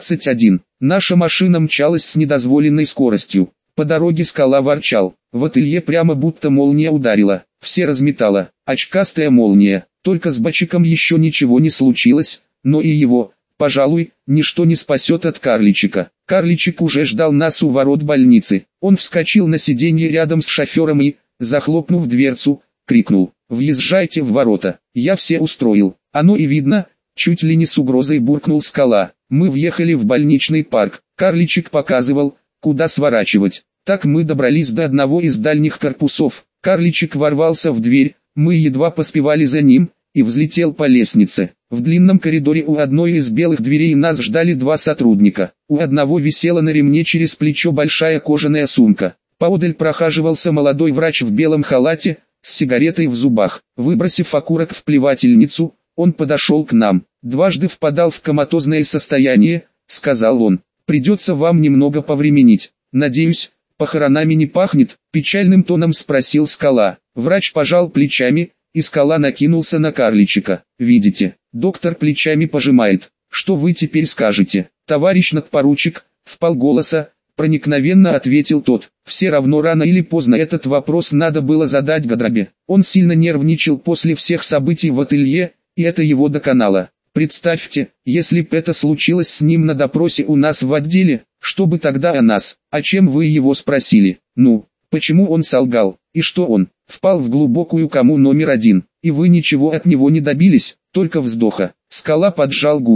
21. Наша машина мчалась с недозволенной скоростью. По дороге Скала ворчал. В ателье прямо будто молния ударила. Все разметала. Очкастая молния. Только с Бачиком еще ничего не случилось, но и его, пожалуй, ничто не спасет от Карличека. Карличек уже ждал нас у ворот больницы. Он вскочил на сиденье рядом с шофером и, захлопнув дверцу, крикнул: «Въезжайте в ворота, я все устроил». «Оно и видно», чуть ли не с угрозой буркнул Скала. Мы въехали в больничный парк. Карличек показывал, куда сворачивать. Так мы добрались до одного из дальних корпусов. Карличек ворвался в дверь, мы едва поспевали за ним, и взлетел по лестнице. В длинном коридоре у одной из белых дверей нас ждали два сотрудника. У одного висела на ремне через плечо большая кожаная сумка. Поодаль прохаживался молодой врач в белом халате, с сигаретой в зубах. Выбросив окурок в плевательницу, он подошел к нам. «Дважды впадал в коматозное состояние», — сказал он. «Придется вам немного повременить. Надеюсь, похоронами не пахнет?» — печальным тоном спросил Скала. Врач пожал плечами, и Скала накинулся на Карличека. «Видите, доктор плечами пожимает. Что вы теперь скажете?» «Товарищ надпоручик», — вполголоса, проникновенно ответил тот. Все равно рано или поздно этот вопрос надо было задать Гадрабе. Он сильно нервничал после всех событий в ателье, и это его доконало. Представьте, если б это случилось с ним на допросе у нас в отделе, что бы тогда о нас? А чем вы его спросили? Ну, почему он солгал? И что он впал в глубокую кому номер 1? И вы ничего от него не добились, только вздоха. Скала поджал губы.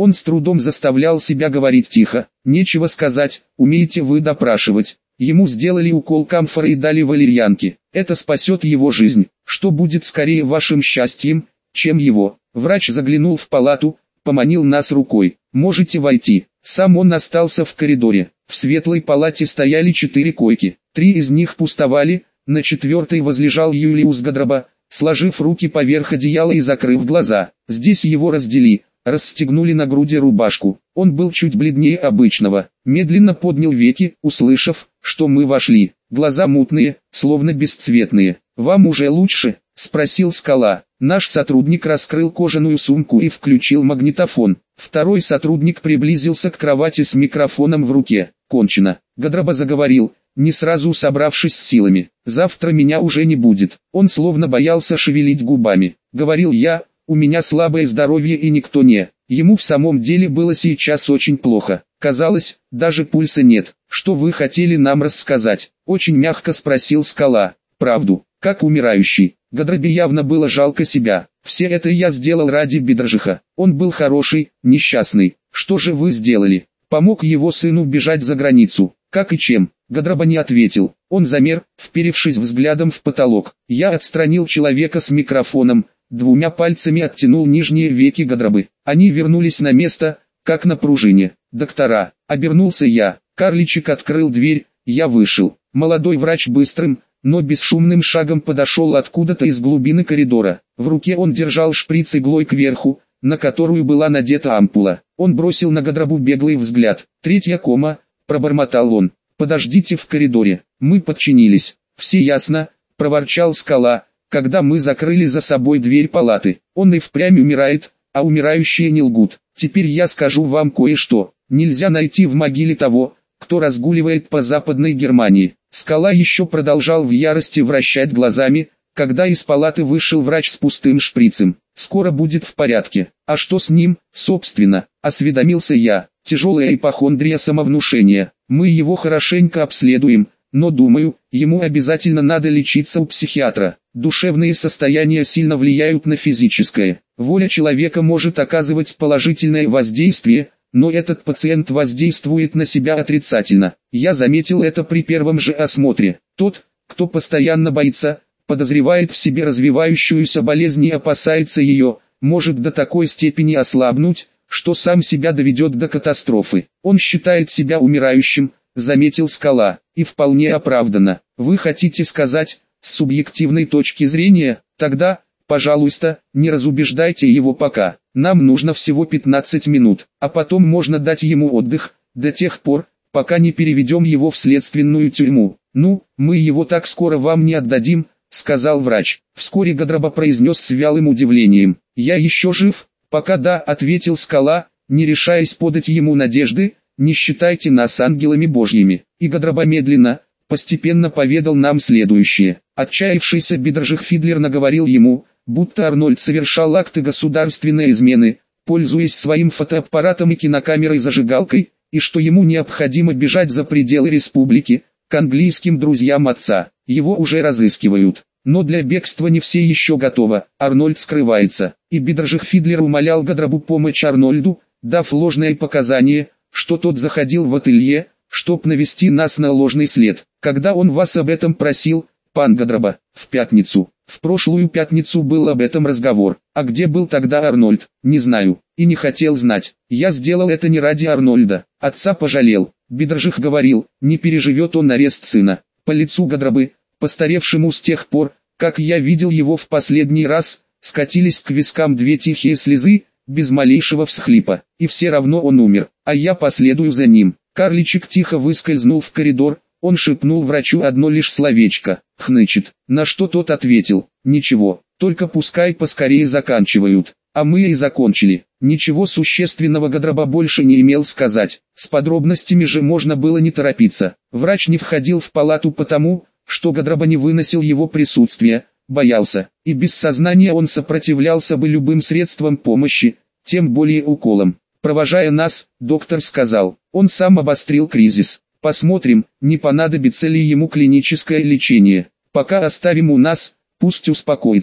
Он с трудом заставлял себя говорить тихо. Нечего сказать, умеете вы допрашивать. Ему сделали укол камфоры и дали валерьянки. Это спасет его жизнь. Что будет скорее вашим счастьем, чем его? Врач заглянул в палату, поманил нас рукой. Можете войти. Сам он остался в коридоре. В светлой палате стояли 4 койки. 3 из них пустовали, на 4-й возлежал Юлиус Гадраба, сложив руки поверх одеяла и закрыв глаза. Здесь его раздели, расстегнули на груди рубашку. Он был чуть бледнее обычного. Медленно поднял веки, услышав, что мы вошли. Глаза мутные, словно бесцветные. «Вам уже лучше?» — спросил Скала. Наш сотрудник раскрыл кожаную сумку и включил магнитофон. Второй сотрудник приблизился к кровати с микрофоном в руке. «Кончено». Гадраба заговорил, не сразу собравшись с силами. «Завтра меня уже не будет». Он словно боялся шевелить губами. Говорил я, у меня слабое здоровье и никто не. Ему в самом деле было сейчас очень плохо. Казалось, даже пульса нет. «Что вы хотели нам рассказать?» — очень мягко спросил Скала. «Правду, как умирающий». Гадрабе явно было жалко себя. «Все это я сделал ради Бидаржиха. Он был хороший, несчастный. Что же вы сделали?» «Помог его сыну бежать за границу». «Как и чем?» Гадраба не ответил. Он замер, вперевшись взглядом в потолок. Я отстранил человека с микрофоном, 2 пальцами оттянул нижние веки Гадрабы. Они вернулись на место, как на пружине. «Доктора!» — обернулся я. Карличик открыл дверь, я вышел. Молодой врач быстрым, но бесшумным шагом подошел откуда-то из глубины коридора. В руке он держал шприц иглой кверху, на которую была надета ампула. Он бросил на Гадрабу беглый взгляд. «3-я кома», — пробормотал он. «Подождите в коридоре». Мы подчинились. «Все ясно», — проворчал Скала, когда мы закрыли за собой дверь палаты. «Он и впрямь умирает, а умирающие не лгут. Теперь я скажу вам кое-что. Нельзя найти в могиле того, кто разгуливает по Западной Германии». Скала еще продолжал в ярости вращать глазами, когда из палаты вышел врач с пустым шприцем. «Скоро будет в порядке». «А что с ним, собственно?» — осведомился я. «Тяжелая ипохондрия самовнушения. Мы его хорошенько обследуем, но думаю, ему обязательно надо лечиться у психиатра. Душевные состояния сильно влияют на физическое. Воля человека может оказывать положительное воздействие, но этот пациент воздействует на себя отрицательно. Я заметил это при первом же осмотре. Тот, кто постоянно боится, подозревает в себе развивающуюся болезнь и опасается ее, может до такой степени ослабнуть, что сам себя доведет до катастрофы. Он считает себя умирающим», — заметил Скала, — «и вполне оправданно. Вы хотите сказать, с субъективной точки зрения? Тогда, пожалуйста, не разубеждайте его пока. Нам нужно всего 15 минут, а потом можно дать ему отдых, до тех пор, пока не переведем его в следственную тюрьму». «Ну, мы его так скоро вам не отдадим», — сказал врач. Вскоре Гадраба произнес с вялым удивлением. «Я еще жив?» «Пока да», — ответил Скала, не решаясь подать ему надежды. «Не считайте нас ангелами божьими». И Гадраба медленно, постепенно поведал нам следующее. Отчаявшийся Бидаржих Фидлер наговорил ему, будто Арнольд совершал акты государственной измены, пользуясь своим фотоаппаратом и кинокамерой-зажигалкой, и что ему необходимо бежать за пределы республики, к английским друзьям отца. Его уже разыскивают. Но для бегства не все еще готово, Арнольд скрывается. И Бидаржих Фидлер умолял Гадрабу помочь Арнольду, дав ложные показания, что тот заходил в ателье, чтоб навести нас на ложный след. «Когда он вас об этом просил, пан Гадраба?» «В пятницу. В прошлую пятницу был об этом разговор. А где был тогда Арнольд?» «Не знаю. И не хотел знать. Я сделал это не ради Арнольда. Отца пожалел». Бидаржих говорил, не переживет он арест сына. По лицу Гадрабы, постаревшему с тех пор, как я видел его в последний раз, скатились к вискам 2 тихие слезы, без малейшего всхлипа. И все равно он умер, а я последую за ним. Карличик тихо выскользнул в коридор, он шепнул врачу одно лишь словечко: «Хнычет», на что тот ответил: «Ничего, только пускай поскорее заканчивают». А мы и закончили. Ничего существенного Гадраба больше не имел сказать. С подробностями же можно было не торопиться. Врач не входил в палату потому, что Гадраба не выносил его присутствия, боялся, и без сознания он сопротивлялся бы любым средствам помощи, тем более уколам. Провожая нас, доктор сказал, он сам обострил кризис. Посмотрим, не понадобится ли ему клиническое лечение. Пока оставим у нас, пусть успокоится.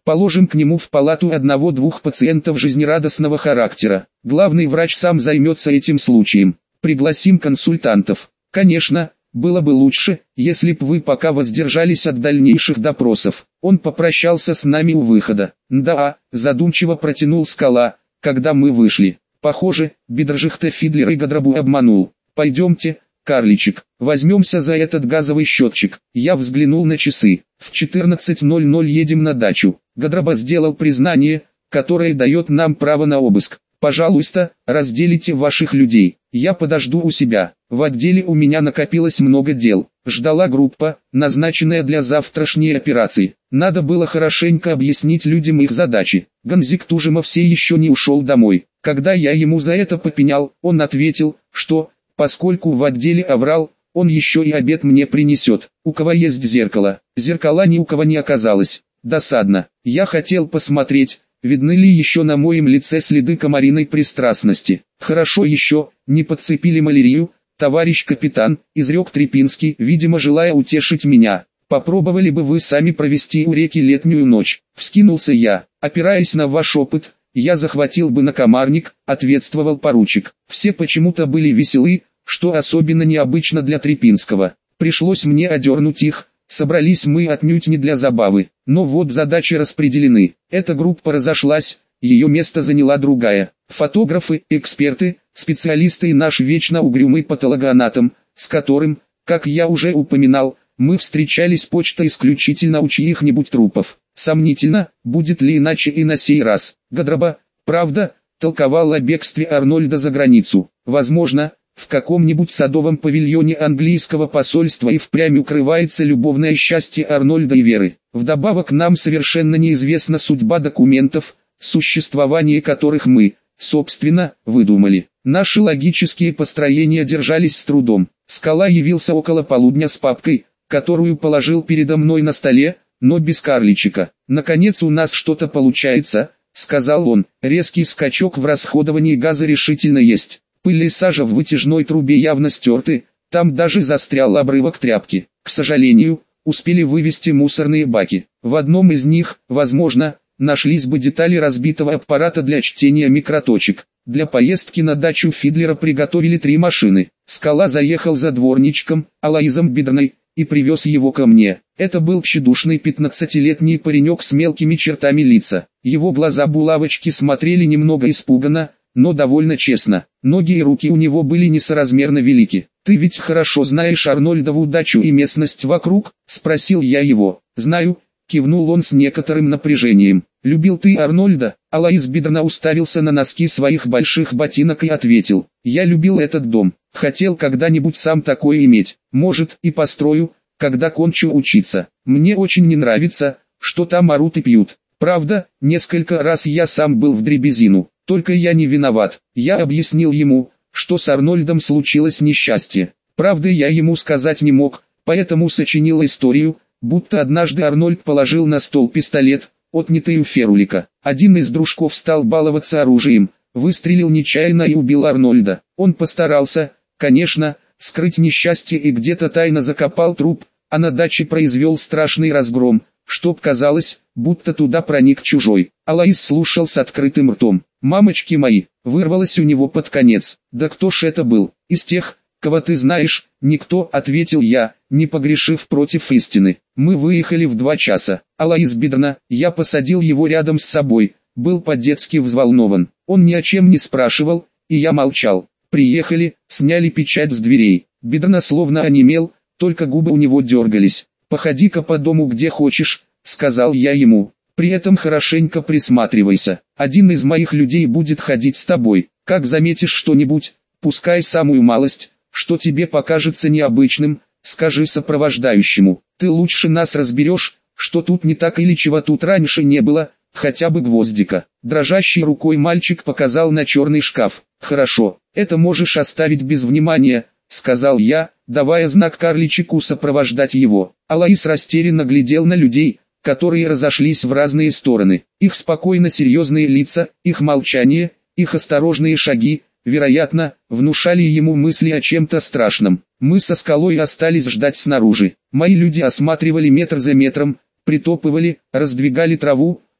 Положим к нему в палату одного-двух пациентов жизнерадостного характера. Главный врач сам займется этим случаем. Пригласим консультантов. Конечно, было бы лучше, если б вы пока воздержались от дальнейших допросов. Он попрощался с нами у выхода. Да, задумчиво протянул Скала, когда мы вышли. Похоже, Бидржихта Фидлер и Гадрабу обманул. Пойдемте, карличек, возьмемся за этот газовый счетчик. Я взглянул на часы. В 14:00 едем на дачу. Гадраба сделал признание, которое дает нам право на обыск. Пожалуйста, разделите ваших людей. Я подожду у себя. В отделе у меня накопилось много дел. Ждала группа, назначенная для завтрашней операции. Надо было хорошенько объяснить людям их задачи. Ганзик Тужима все еще не ушел домой. Когда я ему за это попенял, он ответил, что, поскольку в отделе оврал, он еще и обед мне принесет. У кого есть зеркало? Зеркала ни у кого не оказалось. Досадно. Я хотел посмотреть, видны ли еще на моем лице следы комариной пристрастности. Хорошо еще, не подцепили малярию, товарищ капитан, изрек Трепинский, видимо желая утешить меня. Попробовали бы вы сами провести у реки летнюю ночь. Вскинулся я. Опираясь на ваш опыт, я захватил бы накомарник, ответствовал поручик. Все почему-то были веселы, что особенно необычно для Трепинского. Пришлось мне одернуть их. Собрались мы отнюдь не для забавы, но вот задачи распределены. Эта группа разошлась, ее место заняла другая. Фотографы, эксперты, специалисты и наш вечно угрюмый патологоанатом, с которым, как я уже упоминал, мы встречались почта исключительно у чьих-нибудь трупов. Сомнительно, будет ли иначе и на сей раз. Гадраба, правда, толковал о бегстве Арнольда за границу. Возможно, в каком-нибудь садовом павильоне английского посольства и впрямь укрывается любовное счастье Арнольда и Веры. Вдобавок нам совершенно неизвестна судьба документов, существование которых мы, собственно, выдумали. Наши логические построения держались с трудом. Скала явился около полудня с папкой, которую положил передо мной на столе, но без карличика. «Наконец у нас что-то получается», — сказал он. «Резкий скачок в расходовании газа решительно есть. Пыль и сажа в вытяжной трубе явно стерты, там даже застрял обрывок тряпки. К сожалению, успели вывести мусорные баки. В одном из них, возможно, нашлись бы детали разбитого аппарата для чтения микроточек. Для поездки на дачу Фидлера приготовили 3 машины. Скала заехал за дворничком, Алоизом Бидрной, и привез его ко мне. Это был тщедушный 15-летний паренек с мелкими чертами лица. Его глаза-булавочки смотрели немного испуганно, но довольно честно. Ноги и руки у него были несоразмерно велики. «Ты ведь хорошо знаешь Арнольдову дачу и местность вокруг?» – спросил я его. «Знаю», – кивнул он с некоторым напряжением. «Любил ты Арнольда?» Алоиз Бидрна уставился на носки своих больших ботинок и ответил. «Я любил этот дом. Хотел когда-нибудь сам такой иметь. Может, и построю, когда кончу учиться. Мне очень не нравится, что там орут и пьют. Правда, несколько раз я сам был в дребезину. Только я не виноват». Я объяснил ему, что с Арнольдом случилось несчастье. Правда, я ему сказать не мог, поэтому сочинил историю, будто однажды Арнольд положил на стол пистолет, отнятый у Ферулика. Один из дружков стал баловаться оружием, выстрелил нечаянно и убил Арнольда. Он постарался, конечно, скрыть несчастье и где-то тайно закопал труп, а на даче произвел страшный разгром, чтоб казалось, будто туда проник чужой. Алоиз слушал с открытым ртом. «Мамочки мои!» вырвалось у него под конец. «Да кто ж это был? Из тех, кого ты знаешь?» «Никто», — ответил я, не погрешив против истины. Мы выехали в 2 часа. Алоиз Бидрна, я посадил его рядом с собой, был по-детски взволнован. Он ни о чем не спрашивал, и я молчал. Приехали, сняли печать с дверей. Бидрна словно онемел, только губы у него дергались. «Походи-ка по дому где хочешь», — сказал я ему. «При этом хорошенько присматривайся. Один из моих людей будет ходить с тобой. Как заметишь что-нибудь, пускай самую малость, что тебе покажется необычным, скажи сопровождающему. Ты лучше нас разберешь, что тут не так или чего тут раньше не было, хотя бы гвоздика». Дрожащей рукой мальчик показал на черный шкаф. «Хорошо, это можешь оставить без внимания», — сказал я, давая знак карличику сопровождать его. Алоиз растерянно глядел на людей, которые разошлись в разные стороны. Их спокойно серьезные лица, их молчание, их осторожные шаги, вероятно, внушали ему мысли о чем-то страшном. Мы со Скалой остались ждать снаружи. Мои люди осматривали метр за метром, притопывали, раздвигали траву,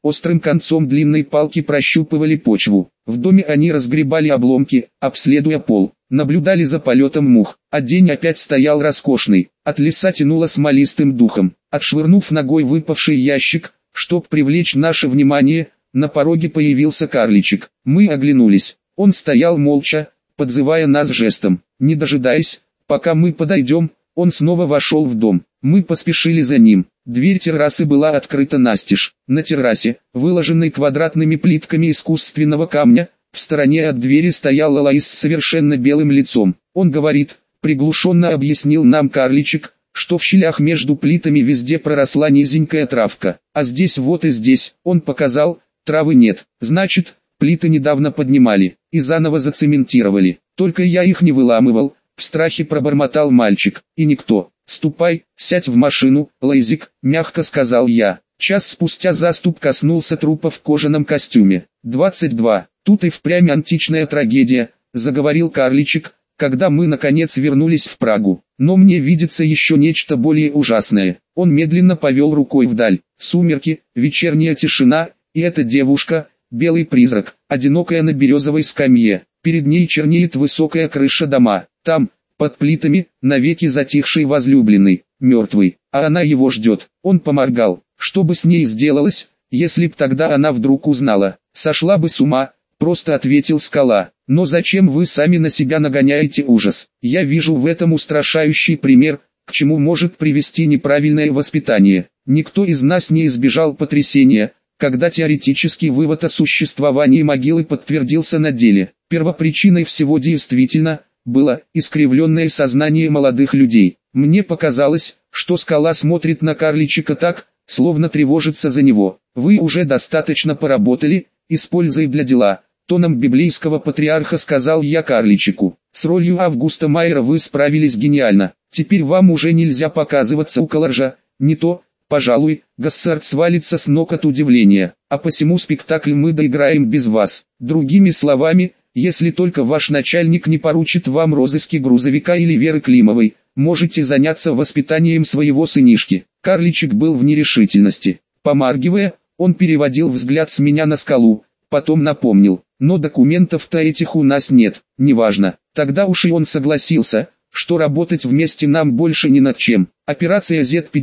острым концом длинной палки прощупывали почву. В доме они разгребали обломки, обследуя пол, наблюдали за полетом мух, а день опять стоял роскошный, от леса тянуло смолистым духом. Отшвырнув ногой выпавший ящик, чтоб привлечь наше внимание, на пороге появился карличик. Мы оглянулись, он стоял молча, подзывая нас жестом. Не дожидаясь, пока мы подойдем, он снова вошел в дом. Мы поспешили за ним. Дверь террасы была открыта настежь. На террасе, выложенной квадратными плитками искусственного камня, в стороне от двери стоял Алаис с совершенно белым лицом. Он говорит, приглушенно объяснил нам карличик, что в щелях между плитами везде проросла низенькая травка. А здесь вот и здесь, он показал, травы нет. Значит, плиты недавно поднимали и заново зацементировали. Только я их не выламывал. В страхе пробормотал мальчик. И никто. «Ступай, сядь в машину, Лайзик», — мягко сказал я. Час спустя заступ коснулся трупа в кожаном костюме. 22. Тут и впрямь античная трагедия, заговорил карличик, когда мы наконец вернулись в Прагу. Но мне видится еще нечто более ужасное. Он медленно повел рукой вдаль. Сумерки, вечерняя тишина, и эта девушка, белый призрак, одинокая на березовой скамье. Перед ней чернеет высокая крыша дома. Там, под плитами, навеки затихший возлюбленный, мертвый, а она его ждет. Он поморгал. Что бы с ней сделалось, если б тогда она вдруг узнала? Сошла бы с ума, просто ответил Скала. Но зачем вы сами на себя нагоняете ужас? Я вижу в этом устрашающий пример, к чему может привести неправильное воспитание. Никто из нас не избежал потрясения, когда теоретический вывод о существовании могилы подтвердился на деле. Первопричиной всего действительно было искривленное сознание молодых людей. Мне показалось, что Скала смотрит на карличика так, словно тревожится за него. Вы уже достаточно поработали, используя для дела, тоном библейского патриарха сказал я карличику. С ролью Августа Майера вы справились гениально. Теперь вам уже нельзя показываться около ржа, не то, пожалуй, Гассард свалится с ног от удивления, а посему спектакль мы доиграем без вас. Другими словами, если только ваш начальник не поручит вам розыски грузовика или Веры Климовой, можете заняться воспитанием своего сынишки. Карличик был в нерешительности. Помаргивая, он переводил взгляд с меня на Скалу, потом напомнил, но документов-то этих у нас нет, неважно. Тогда уж и он согласился, что работать вместе нам больше ни над чем. Операция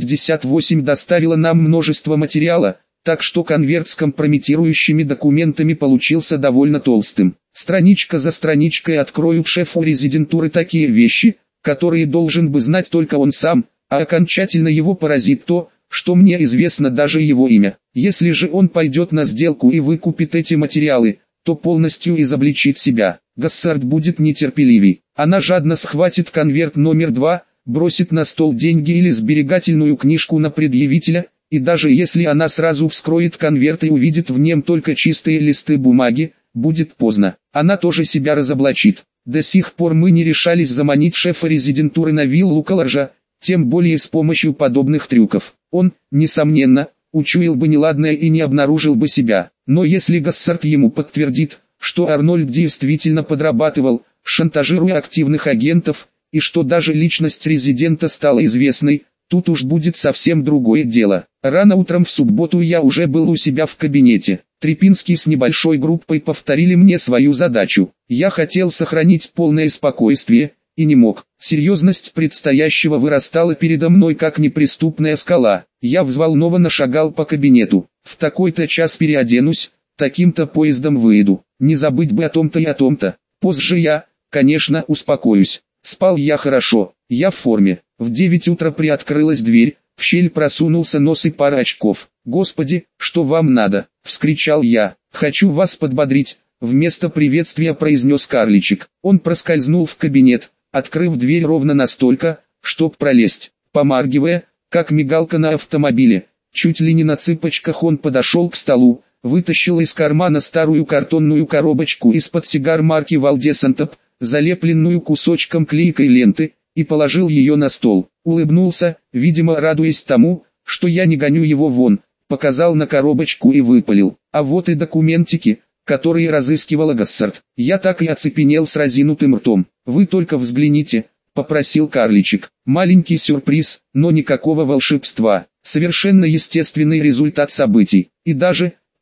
Z-58 доставила нам множество материала, так что конверт с компрометирующими документами получился довольно толстым. Страничка за страничкой откроют шефу резидентуры такие вещи, которые должен бы знать только он сам, а окончательно его поразит то, что мне известно даже его имя. Если же он пойдет на сделку и выкупит эти материалы, то полностью изобличит себя. Гассард будет нетерпеливей. Она жадно схватит конверт номер 2, бросит на стол деньги или сберегательную книжку на предъявителя, и даже если она сразу вскроет конверт и увидит в нем только чистые листы бумаги, будет поздно. Она тоже себя разоблачит. До сих пор мы не решались заманить шефа резидентуры на виллу Каларжа, тем более с помощью подобных трюков. Он, несомненно, учуял бы неладное и не обнаружил бы себя. Но если Гассард ему подтвердит, что Арнольд действительно подрабатывал, шантажируя активных агентов, и что даже личность резидента стала известной, тут уж будет совсем другое дело. Рано утром в субботу я уже был у себя в кабинете. Трепинский с небольшой группой повторили мне свою задачу. Я хотел сохранить полное спокойствие, и не мог. Серьезность предстоящего вырастала передо мной как неприступная скала. Я взволнованно шагал по кабинету. В такой-то час переоденусь, таким-то поездом выеду. Не забыть бы о том-то и о том-то. Позже я, конечно, успокоюсь. Спал я хорошо, я в форме. В 9 утра приоткрылась дверь, в щель просунулся нос и пара очков. «Господи, что вам надо?» — вскричал я. «Хочу вас подбодрить», — вместо приветствия произнес карличик. Он проскользнул в кабинет, открыв дверь ровно настолько, чтоб пролезть. Помаргивая, как мигалка на автомобиле, чуть ли не на цыпочках он подошел к столу, вытащил из кармана старую картонную коробочку из-под сигар марки Валдесантоп, залепленную кусочком клейкой ленты, и положил ее на стол. Улыбнулся, видимо радуясь тому, что я не гоню его вон, показал на коробочку и выпалил. А вот и документики, которые разыскивала Гассард. Я так и оцепенел с разинутым ртом. «Вы только взгляните», — попросил карличик. Маленький сюрприз, но никакого волшебства. Совершенно естественный результат событий. И даже,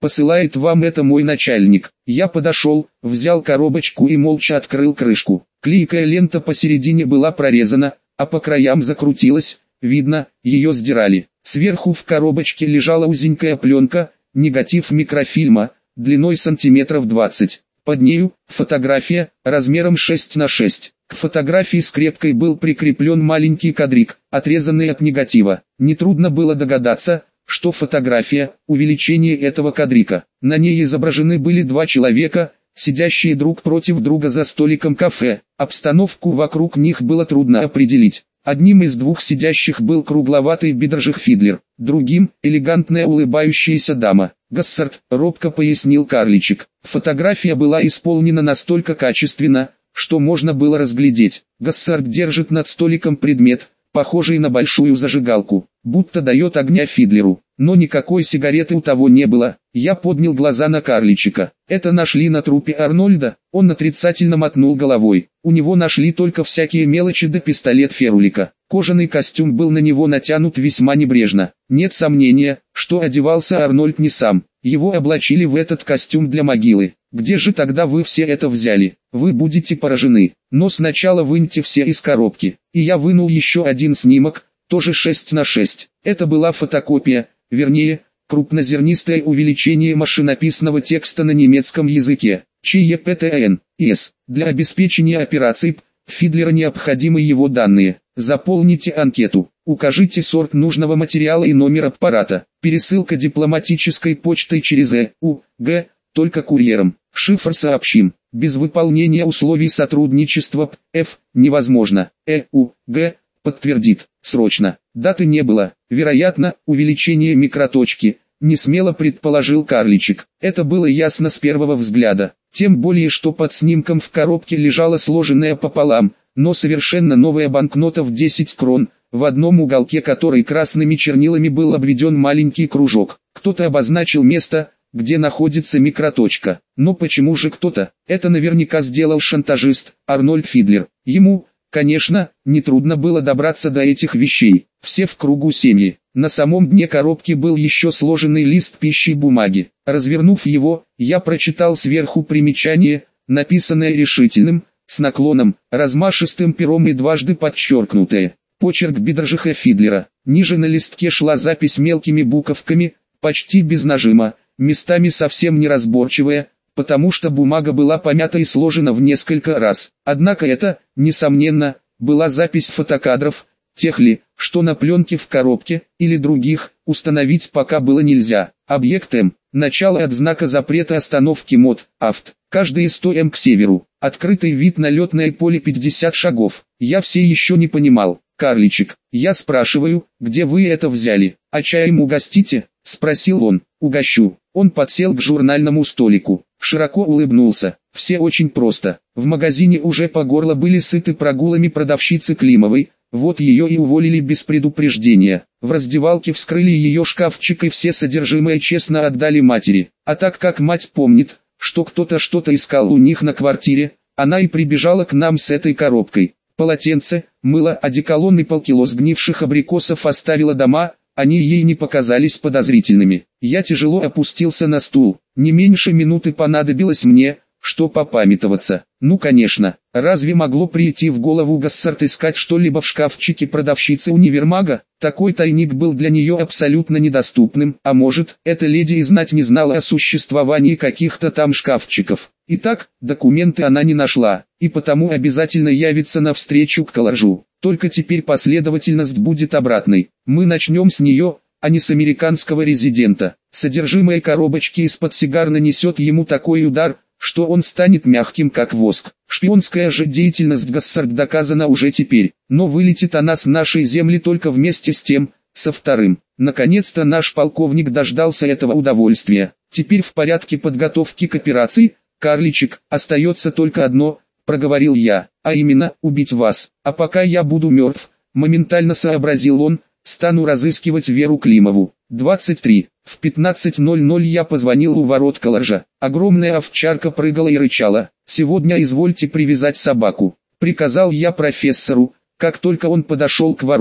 посылает вам это мой начальник. Я подошел, взял коробочку и молча открыл крышку. Клейкая лента посередине была прорезана, а по краям закрутилась, видно, ее сдирали. Сверху в коробочке лежала узенькая пленка, негатив микрофильма, длиной сантиметров 20. Под нею фотография, размером 6 на 6. К фотографии скрепкой был прикреплен маленький кадрик, отрезанный от негатива. Нетрудно было догадаться, что фотография – увеличение этого кадрика. На ней изображены были два человека, сидящие друг против друга за столиком кафе. Обстановку вокруг них было трудно определить. Одним из двух сидящих был кругловатый Бидержих Фидлер, другим – элегантная улыбающаяся дама. «Гассард», – робко пояснил карличик. Фотография была исполнена настолько качественно, что можно было разглядеть. Гассард держит над столиком предмет, похожий на большую зажигалку, будто дает огня Фидлеру, но никакой сигареты у того не было. Я поднял глаза на карличика. «Это нашли на трупе Арнольда?» Он отрицательно мотнул головой. «У него нашли только всякие мелочи да пистолет Ферулика. Кожаный костюм был на него натянут весьма небрежно. Нет сомнения, что одевался Арнольд не сам. Его облачили в этот костюм для могилы. Где же тогда вы все это взяли? Вы будете поражены. Но сначала выньте все из коробки». И я вынул еще один снимок, тоже 6 на 6. Это была фотокопия, вернее, крупнозернистое увеличение машинописного текста на немецком языке. ЧЕПТН. С. Для обеспечения операций Фидлера необходимы его данные. Заполните анкету. Укажите сорт нужного материала и номер аппарата. Пересылка дипломатической почтой через Г. Только курьером. Шифр сообщим. Без выполнения условий сотрудничества Ф. невозможно. Г. подтвердит. Срочно. Даты не было. Вероятно, увеличение микроточки. Несмело предположил карличик. Это было ясно с первого взгляда. Тем более, что под снимком в коробке лежала сложенная пополам, но совершенно новая банкнота в 10 крон, в одном уголке которой красными чернилами был обведен маленький кружок. Кто-то обозначил место, где находится микроточка. Но почему же кто-то? Это наверняка сделал шантажист, Арнольд Фидлер. Ему, конечно, нетрудно было добраться до этих вещей. Все в кругу семьи. На самом дне коробки был еще сложенный лист пищи бумаги. Развернув его, я прочитал сверху примечание, написанное решительным, с наклоном, размашистым пером и дважды подчеркнутое. Почерк Бидержиха Фидлера. Ниже на листке шла запись мелкими буковками, почти без нажима, местами совсем неразборчивая, потому что бумага была помята и сложена в несколько раз. Однако это, несомненно, была запись фотокадров, тех ли, что на пленке в коробке, или других, установить пока было нельзя. Объект М. Начало от знака запрета остановки МОД, авт. Каждые 100 М к северу. Открытый вид на летное поле 50 шагов. Я все еще не понимал. Карличик, я спрашиваю, где вы это взяли? А чаем угостите? Спросил он. Угощу. Он подсел к журнальному столику. Широко улыбнулся. Все очень просто. В магазине уже по горло были сыты прогулами продавщицы Климовой. Вот ее и уволили без предупреждения. В раздевалке вскрыли ее шкафчик и все содержимое честно отдали матери. А так как мать помнит, что кто-то что-то искал у них на квартире, она и прибежала к нам с этой коробкой. Полотенце, мыло, одеколон и полкило сгнивших абрикосов оставила дома, они ей не показались подозрительными. Я тяжело опустился на стул. Не меньше минуты понадобилось мне, чтобы опамятоваться. Ну конечно, разве могло прийти в голову Гассард искать что-либо в шкафчике продавщицы универмага? Такой тайник был для нее абсолютно недоступным, а может, эта леди и знать не знала о существовании каких-то там шкафчиков. Итак, документы она не нашла, и потому обязательно явится на встречу к Колоржу. Только теперь последовательность будет обратной. Мы начнем с нее, а не с американского резидента. Содержимое коробочки из-под сигар нанесет ему такой удар, что он станет мягким как воск. Шпионская же деятельность Гассард доказана уже теперь, но вылетит она с нашей земли только вместе с тем, со вторым. Наконец-то наш полковник дождался этого удовольствия. Теперь в порядке подготовки к операции, Карличик, остается только одно, проговорил я, а именно, убить вас. А пока я буду мертв, моментально сообразил он, стану разыскивать Веру Климову. 23. В 15:00 я позвонил у ворот Колоржа. Огромная овчарка прыгала и рычала. «Сегодня извольте привязать собаку», — приказал я профессору, как только он подошел к воротам.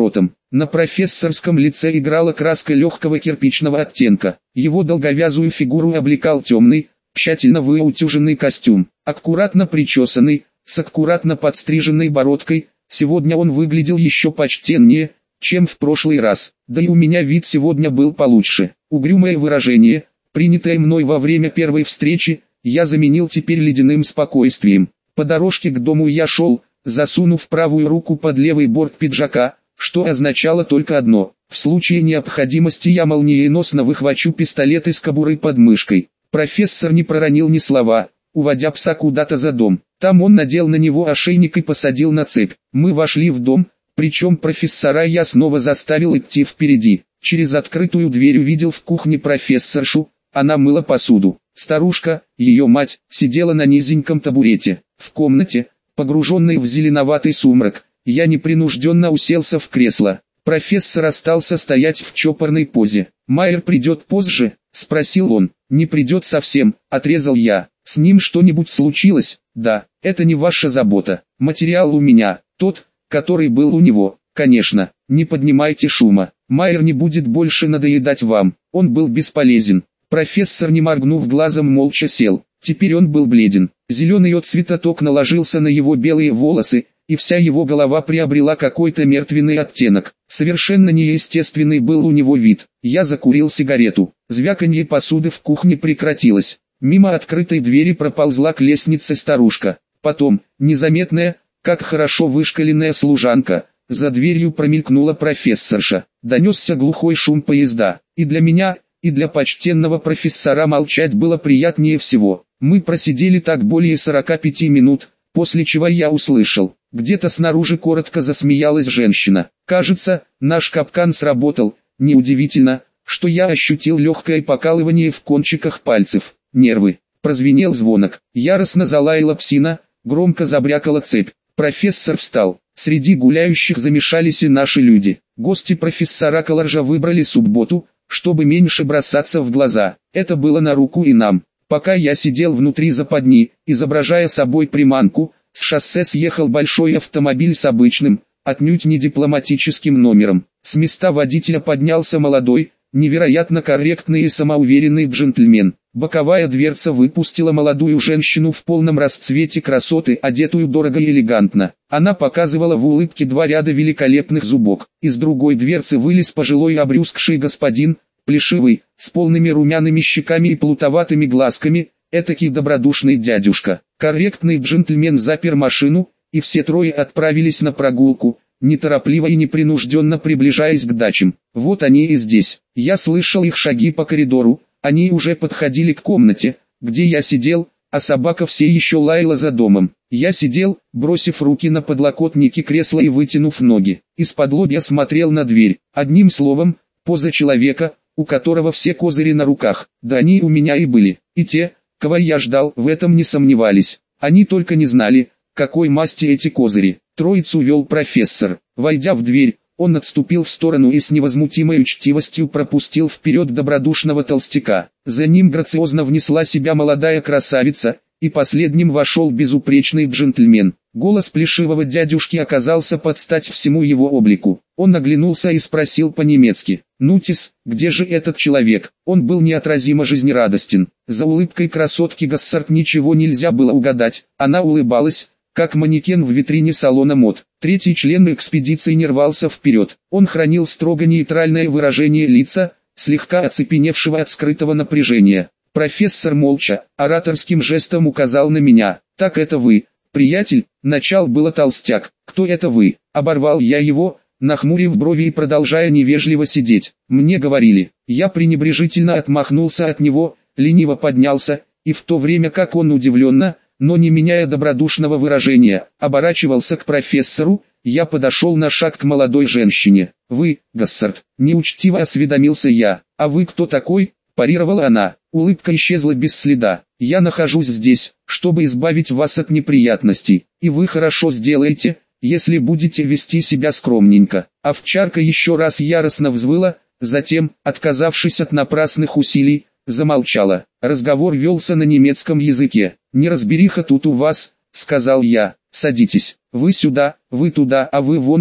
На профессорском лице играла краска легкого кирпичного оттенка. Его долговязую фигуру облекал темный, тщательно выутюженный костюм, аккуратно причесанный, с аккуратно подстриженной бородкой. Сегодня он выглядел еще почтеннее, чем в прошлый раз, да и у меня вид сегодня был получше. Угрюмое выражение, принятое мной во время первой встречи, я заменил теперь ледяным спокойствием. По дорожке к дому я шел, засунув правую руку под левый борт пиджака, что означало только одно: в случае необходимости я молниеносно выхвачу пистолет из кобуры под мышкой. Профессор не проронил ни слова, уводя пса куда-то за дом. Там он надел на него ошейник и посадил на цепь. Мы вошли в дом, причем профессора я снова заставил идти впереди. Через открытую дверь увидел в кухне профессоршу, она мыла посуду. Старушка, ее мать, сидела на низеньком табурете. В комнате, погруженной в зеленоватый сумрак, я непринужденно уселся в кресло. Профессор остался стоять в чопорной позе. «Майер придет позже?» — спросил он. «Не придет совсем», — отрезал я. «С ним что-нибудь случилось?» «Да, это не ваша забота. Материал у меня, тот, который был у него, конечно. Не поднимайте шума. Майер не будет больше надоедать вам, он был бесполезен». Профессор, не моргнув глазом, молча сел. Теперь он был бледен. Зеленый отцветоток наложился на его белые волосы, и вся его голова приобрела какой-то мертвенный оттенок. Совершенно неестественный был у него вид. Я закурил сигарету. Звяканье посуды в кухне прекратилось. Мимо открытой двери проползла к лестнице старушка. Потом, незаметная, как хорошо вышкаленная служанка, за дверью промелькнула профессорша. Донесся глухой шум поезда. И для меня, и для почтенного профессора молчать было приятнее всего. Мы просидели так более 45 минут, после чего я услышал: где-то снаружи коротко засмеялась женщина. Кажется, наш капкан сработал. Неудивительно, что я ощутил легкое покалывание в кончиках пальцев. Нервы. Прозвенел звонок. Яростно залаяла псина, громко забрякала цепь. Профессор встал. Среди гуляющих замешались и наши люди. Гости профессора Колоржа выбрали субботу, чтобы меньше бросаться в глаза. Это было на руку и нам. Пока я сидел внутри западни, изображая собой приманку, с шоссе съехал большой автомобиль с обычным, отнюдь не дипломатическим номером. С места водителя поднялся молодой, невероятно корректный и самоуверенный джентльмен. Боковая дверца выпустила молодую женщину в полном расцвете красоты, одетую дорого и элегантно. Она показывала в улыбке два ряда великолепных зубок. Из другой дверцы вылез пожилой обрюзгший господин, плешивый, с полными румяными щеками и плутоватыми глазками, этакий добродушный дядюшка. Корректный джентльмен запер машину, и все трое отправились на прогулку, неторопливо и непринужденно приближаясь к дачам. Вот они и здесь. Я слышал их шаги по коридору, они уже подходили к комнате, где я сидел, а собака все еще лаяла за домом. Я сидел, бросив руки на подлокотники кресла и вытянув ноги. Из-под лобья смотрел на дверь. Одним словом, поза человека, у которого все козыри на руках. Да они у меня и были. И те, кого я ждал, в этом не сомневались. Они только не знали, какой масти эти козыри. Троицу вел профессор. Войдя в дверь, он отступил в сторону и с невозмутимой учтивостью пропустил вперед добродушного толстяка. За ним грациозно внесла себя молодая красавица, и последним вошел безупречный джентльмен. Голос плешивого дядюшки оказался под стать всему его облику. Он оглянулся и спросил по-немецки: «Нутис, где же этот человек?» Он был неотразимо жизнерадостен. За улыбкой красотки Гассард ничего нельзя было угадать. Она улыбалась, как манекен в витрине салона мод. Третий член экспедиции не рвался вперед. Он хранил строго нейтральное выражение лица, слегка оцепеневшего от скрытого напряжения. Профессор молча, ораторским жестом указал на меня. «Так это вы, приятель?» Начал было толстяк. «Кто это вы?» Оборвал я его, нахмурив брови и продолжая невежливо сидеть. «Мне говорили». Я пренебрежительно отмахнулся от него, лениво поднялся, и в то время как он удивленно, но не меняя добродушного выражения, оборачивался к профессору, я подошел на шаг к молодой женщине. «Вы, Гассард», неучтиво осведомился я. «А вы кто такой?» – парировала она. Улыбка исчезла без следа. «Я нахожусь здесь, чтобы избавить вас от неприятностей, и вы хорошо сделаете, если будете вести себя скромненько». Овчарка еще раз яростно взвыла, затем, отказавшись от напрасных усилий, замолчала. Разговор велся на немецком языке. «Неразбериха тут у вас», — сказал я. «Садитесь. Вы сюда, вы туда, а вы вон там».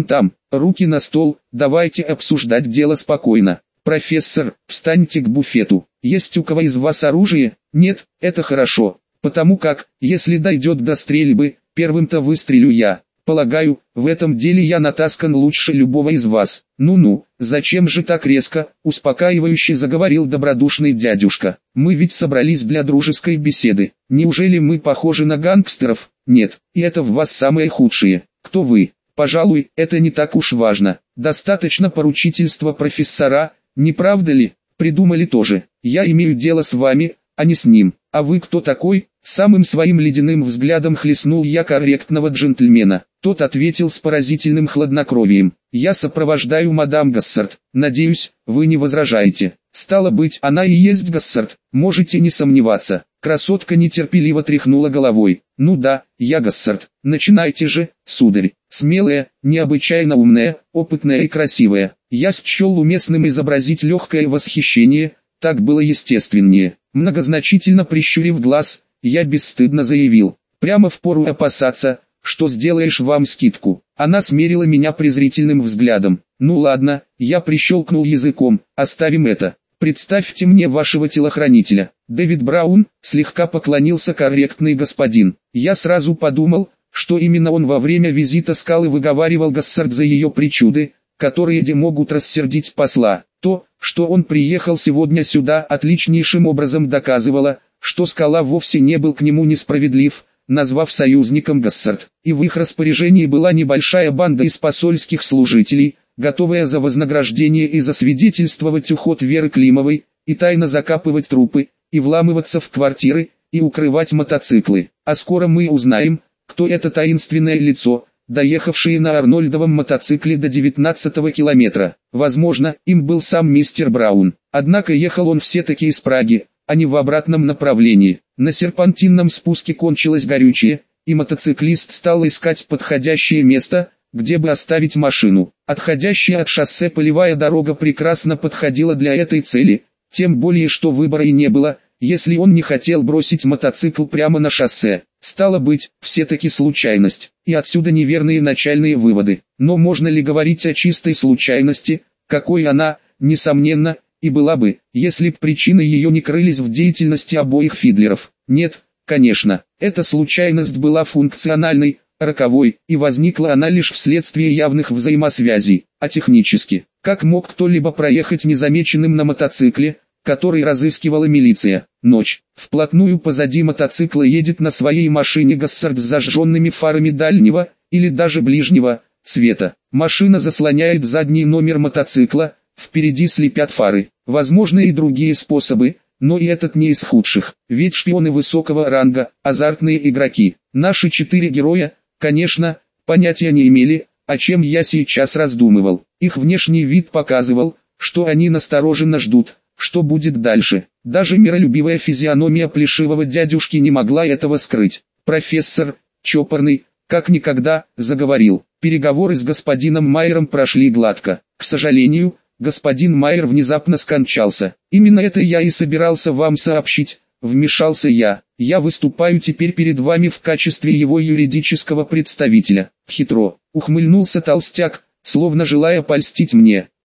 руки на стол, давайте обсуждать дело спокойно. Профессор, встаньте к буфету. Есть у кого из вас оружие? Нет, это хорошо. Потому как, если дойдет до стрельбы, первым-то выстрелю я. Полагаю, в этом деле я натаскан лучше любого из вас. Ну-ну, зачем же так резко, успокаивающе заговорил добродушный дядюшка. Мы ведь собрались для дружеской беседы. Неужели мы похожи на гангстеров? Нет, и это в вас самое худшее. Кто вы? Пожалуй, это не так уж важно. Достаточно поручительства профессора, не правда ли? Придумали тоже. Я имею дело с вами, а не с ним. А вы кто такой? Самым своим ледяным взглядом хлестнул я корректного джентльмена. Тот ответил с поразительным хладнокровием. Я сопровождаю мадам Гассард. Надеюсь, вы не возражаете. Стало быть, она и есть Гассард. Можете не сомневаться. Красотка нетерпеливо тряхнула головой. Ну да, я Гассард. Начинайте же, сударь. Смелая, необычайно умная, опытная и красивая. Я счел уместным изобразить легкое восхищение, так было естественнее. Многозначительно прищурив глаз, я бесстыдно заявил. Прямо впору опасаться, что сделаешь вам скидку. Она смерила меня презрительным взглядом. Ну ладно, я прищелкнул языком, оставим это. Представьте мне вашего телохранителя. Дэвид Браун, слегка поклонился корректный господин. Я сразу подумал, что именно он во время визита Скалы выговаривал Гассард за ее причуды, которые могут рассердить посла. То, что он приехал сегодня сюда, отличнейшим образом доказывало, что Скала вовсе не был к нему несправедлив, назвав союзником Гассард. И в их распоряжении была небольшая банда из посольских служителей, готовая за вознаграждение и засвидетельствовать уход Веры Климовой, и тайно закапывать трупы, и вламываться в квартиры, и укрывать мотоциклы. А скоро мы узнаем, кто это таинственное лицо, доехавшее на Арнольдовом мотоцикле до 19-го километра. Возможно, им был сам мистер Браун. Однако ехал он все-таки из Праги, а не в обратном направлении. На серпантинном спуске кончилось горючее, и мотоциклист стал искать подходящее место, где бы оставить машину. Отходящая от шоссе полевая дорога прекрасно подходила для этой цели, тем более что выбора и не было, если он не хотел бросить мотоцикл прямо на шоссе. Стало быть, все-таки случайность, и отсюда неверные начальные выводы. Но можно ли говорить о чистой случайности, какой она, несомненно, и была бы, если б причины ее не крылись в деятельности обоих Фидлеров? Нет, конечно, эта случайность была функциональной, роковой, и возникла она лишь вследствие явных взаимосвязей. А технически, как мог кто-либо проехать незамеченным на мотоцикле, который разыскивала милиция? Ночь. Вплотную позади мотоцикла едет на своей машине Гассард с зажженными фарами дальнего, или даже ближнего, света. Машина заслоняет задний номер мотоцикла, впереди слепят фары. Возможны и другие способы, но и этот не из худших. Ведь шпионы высокого ранга, азартные игроки. Наши 4 героя, конечно, понятия не имели, о чем я сейчас раздумывал. Их внешний вид показывал, что они настороженно ждут, что будет дальше. Даже миролюбивая физиономия плешивого дядюшки не могла этого скрыть. Профессор, чопорный, как никогда, заговорил. Переговоры с господином Майером прошли гладко. К сожалению, господин Майер внезапно скончался. Именно это я и собирался вам сообщить, вмешался я. Я выступаю теперь перед вами в качестве его юридического представителя. Хитро ухмыльнулся толстяк, словно желая польстить мне.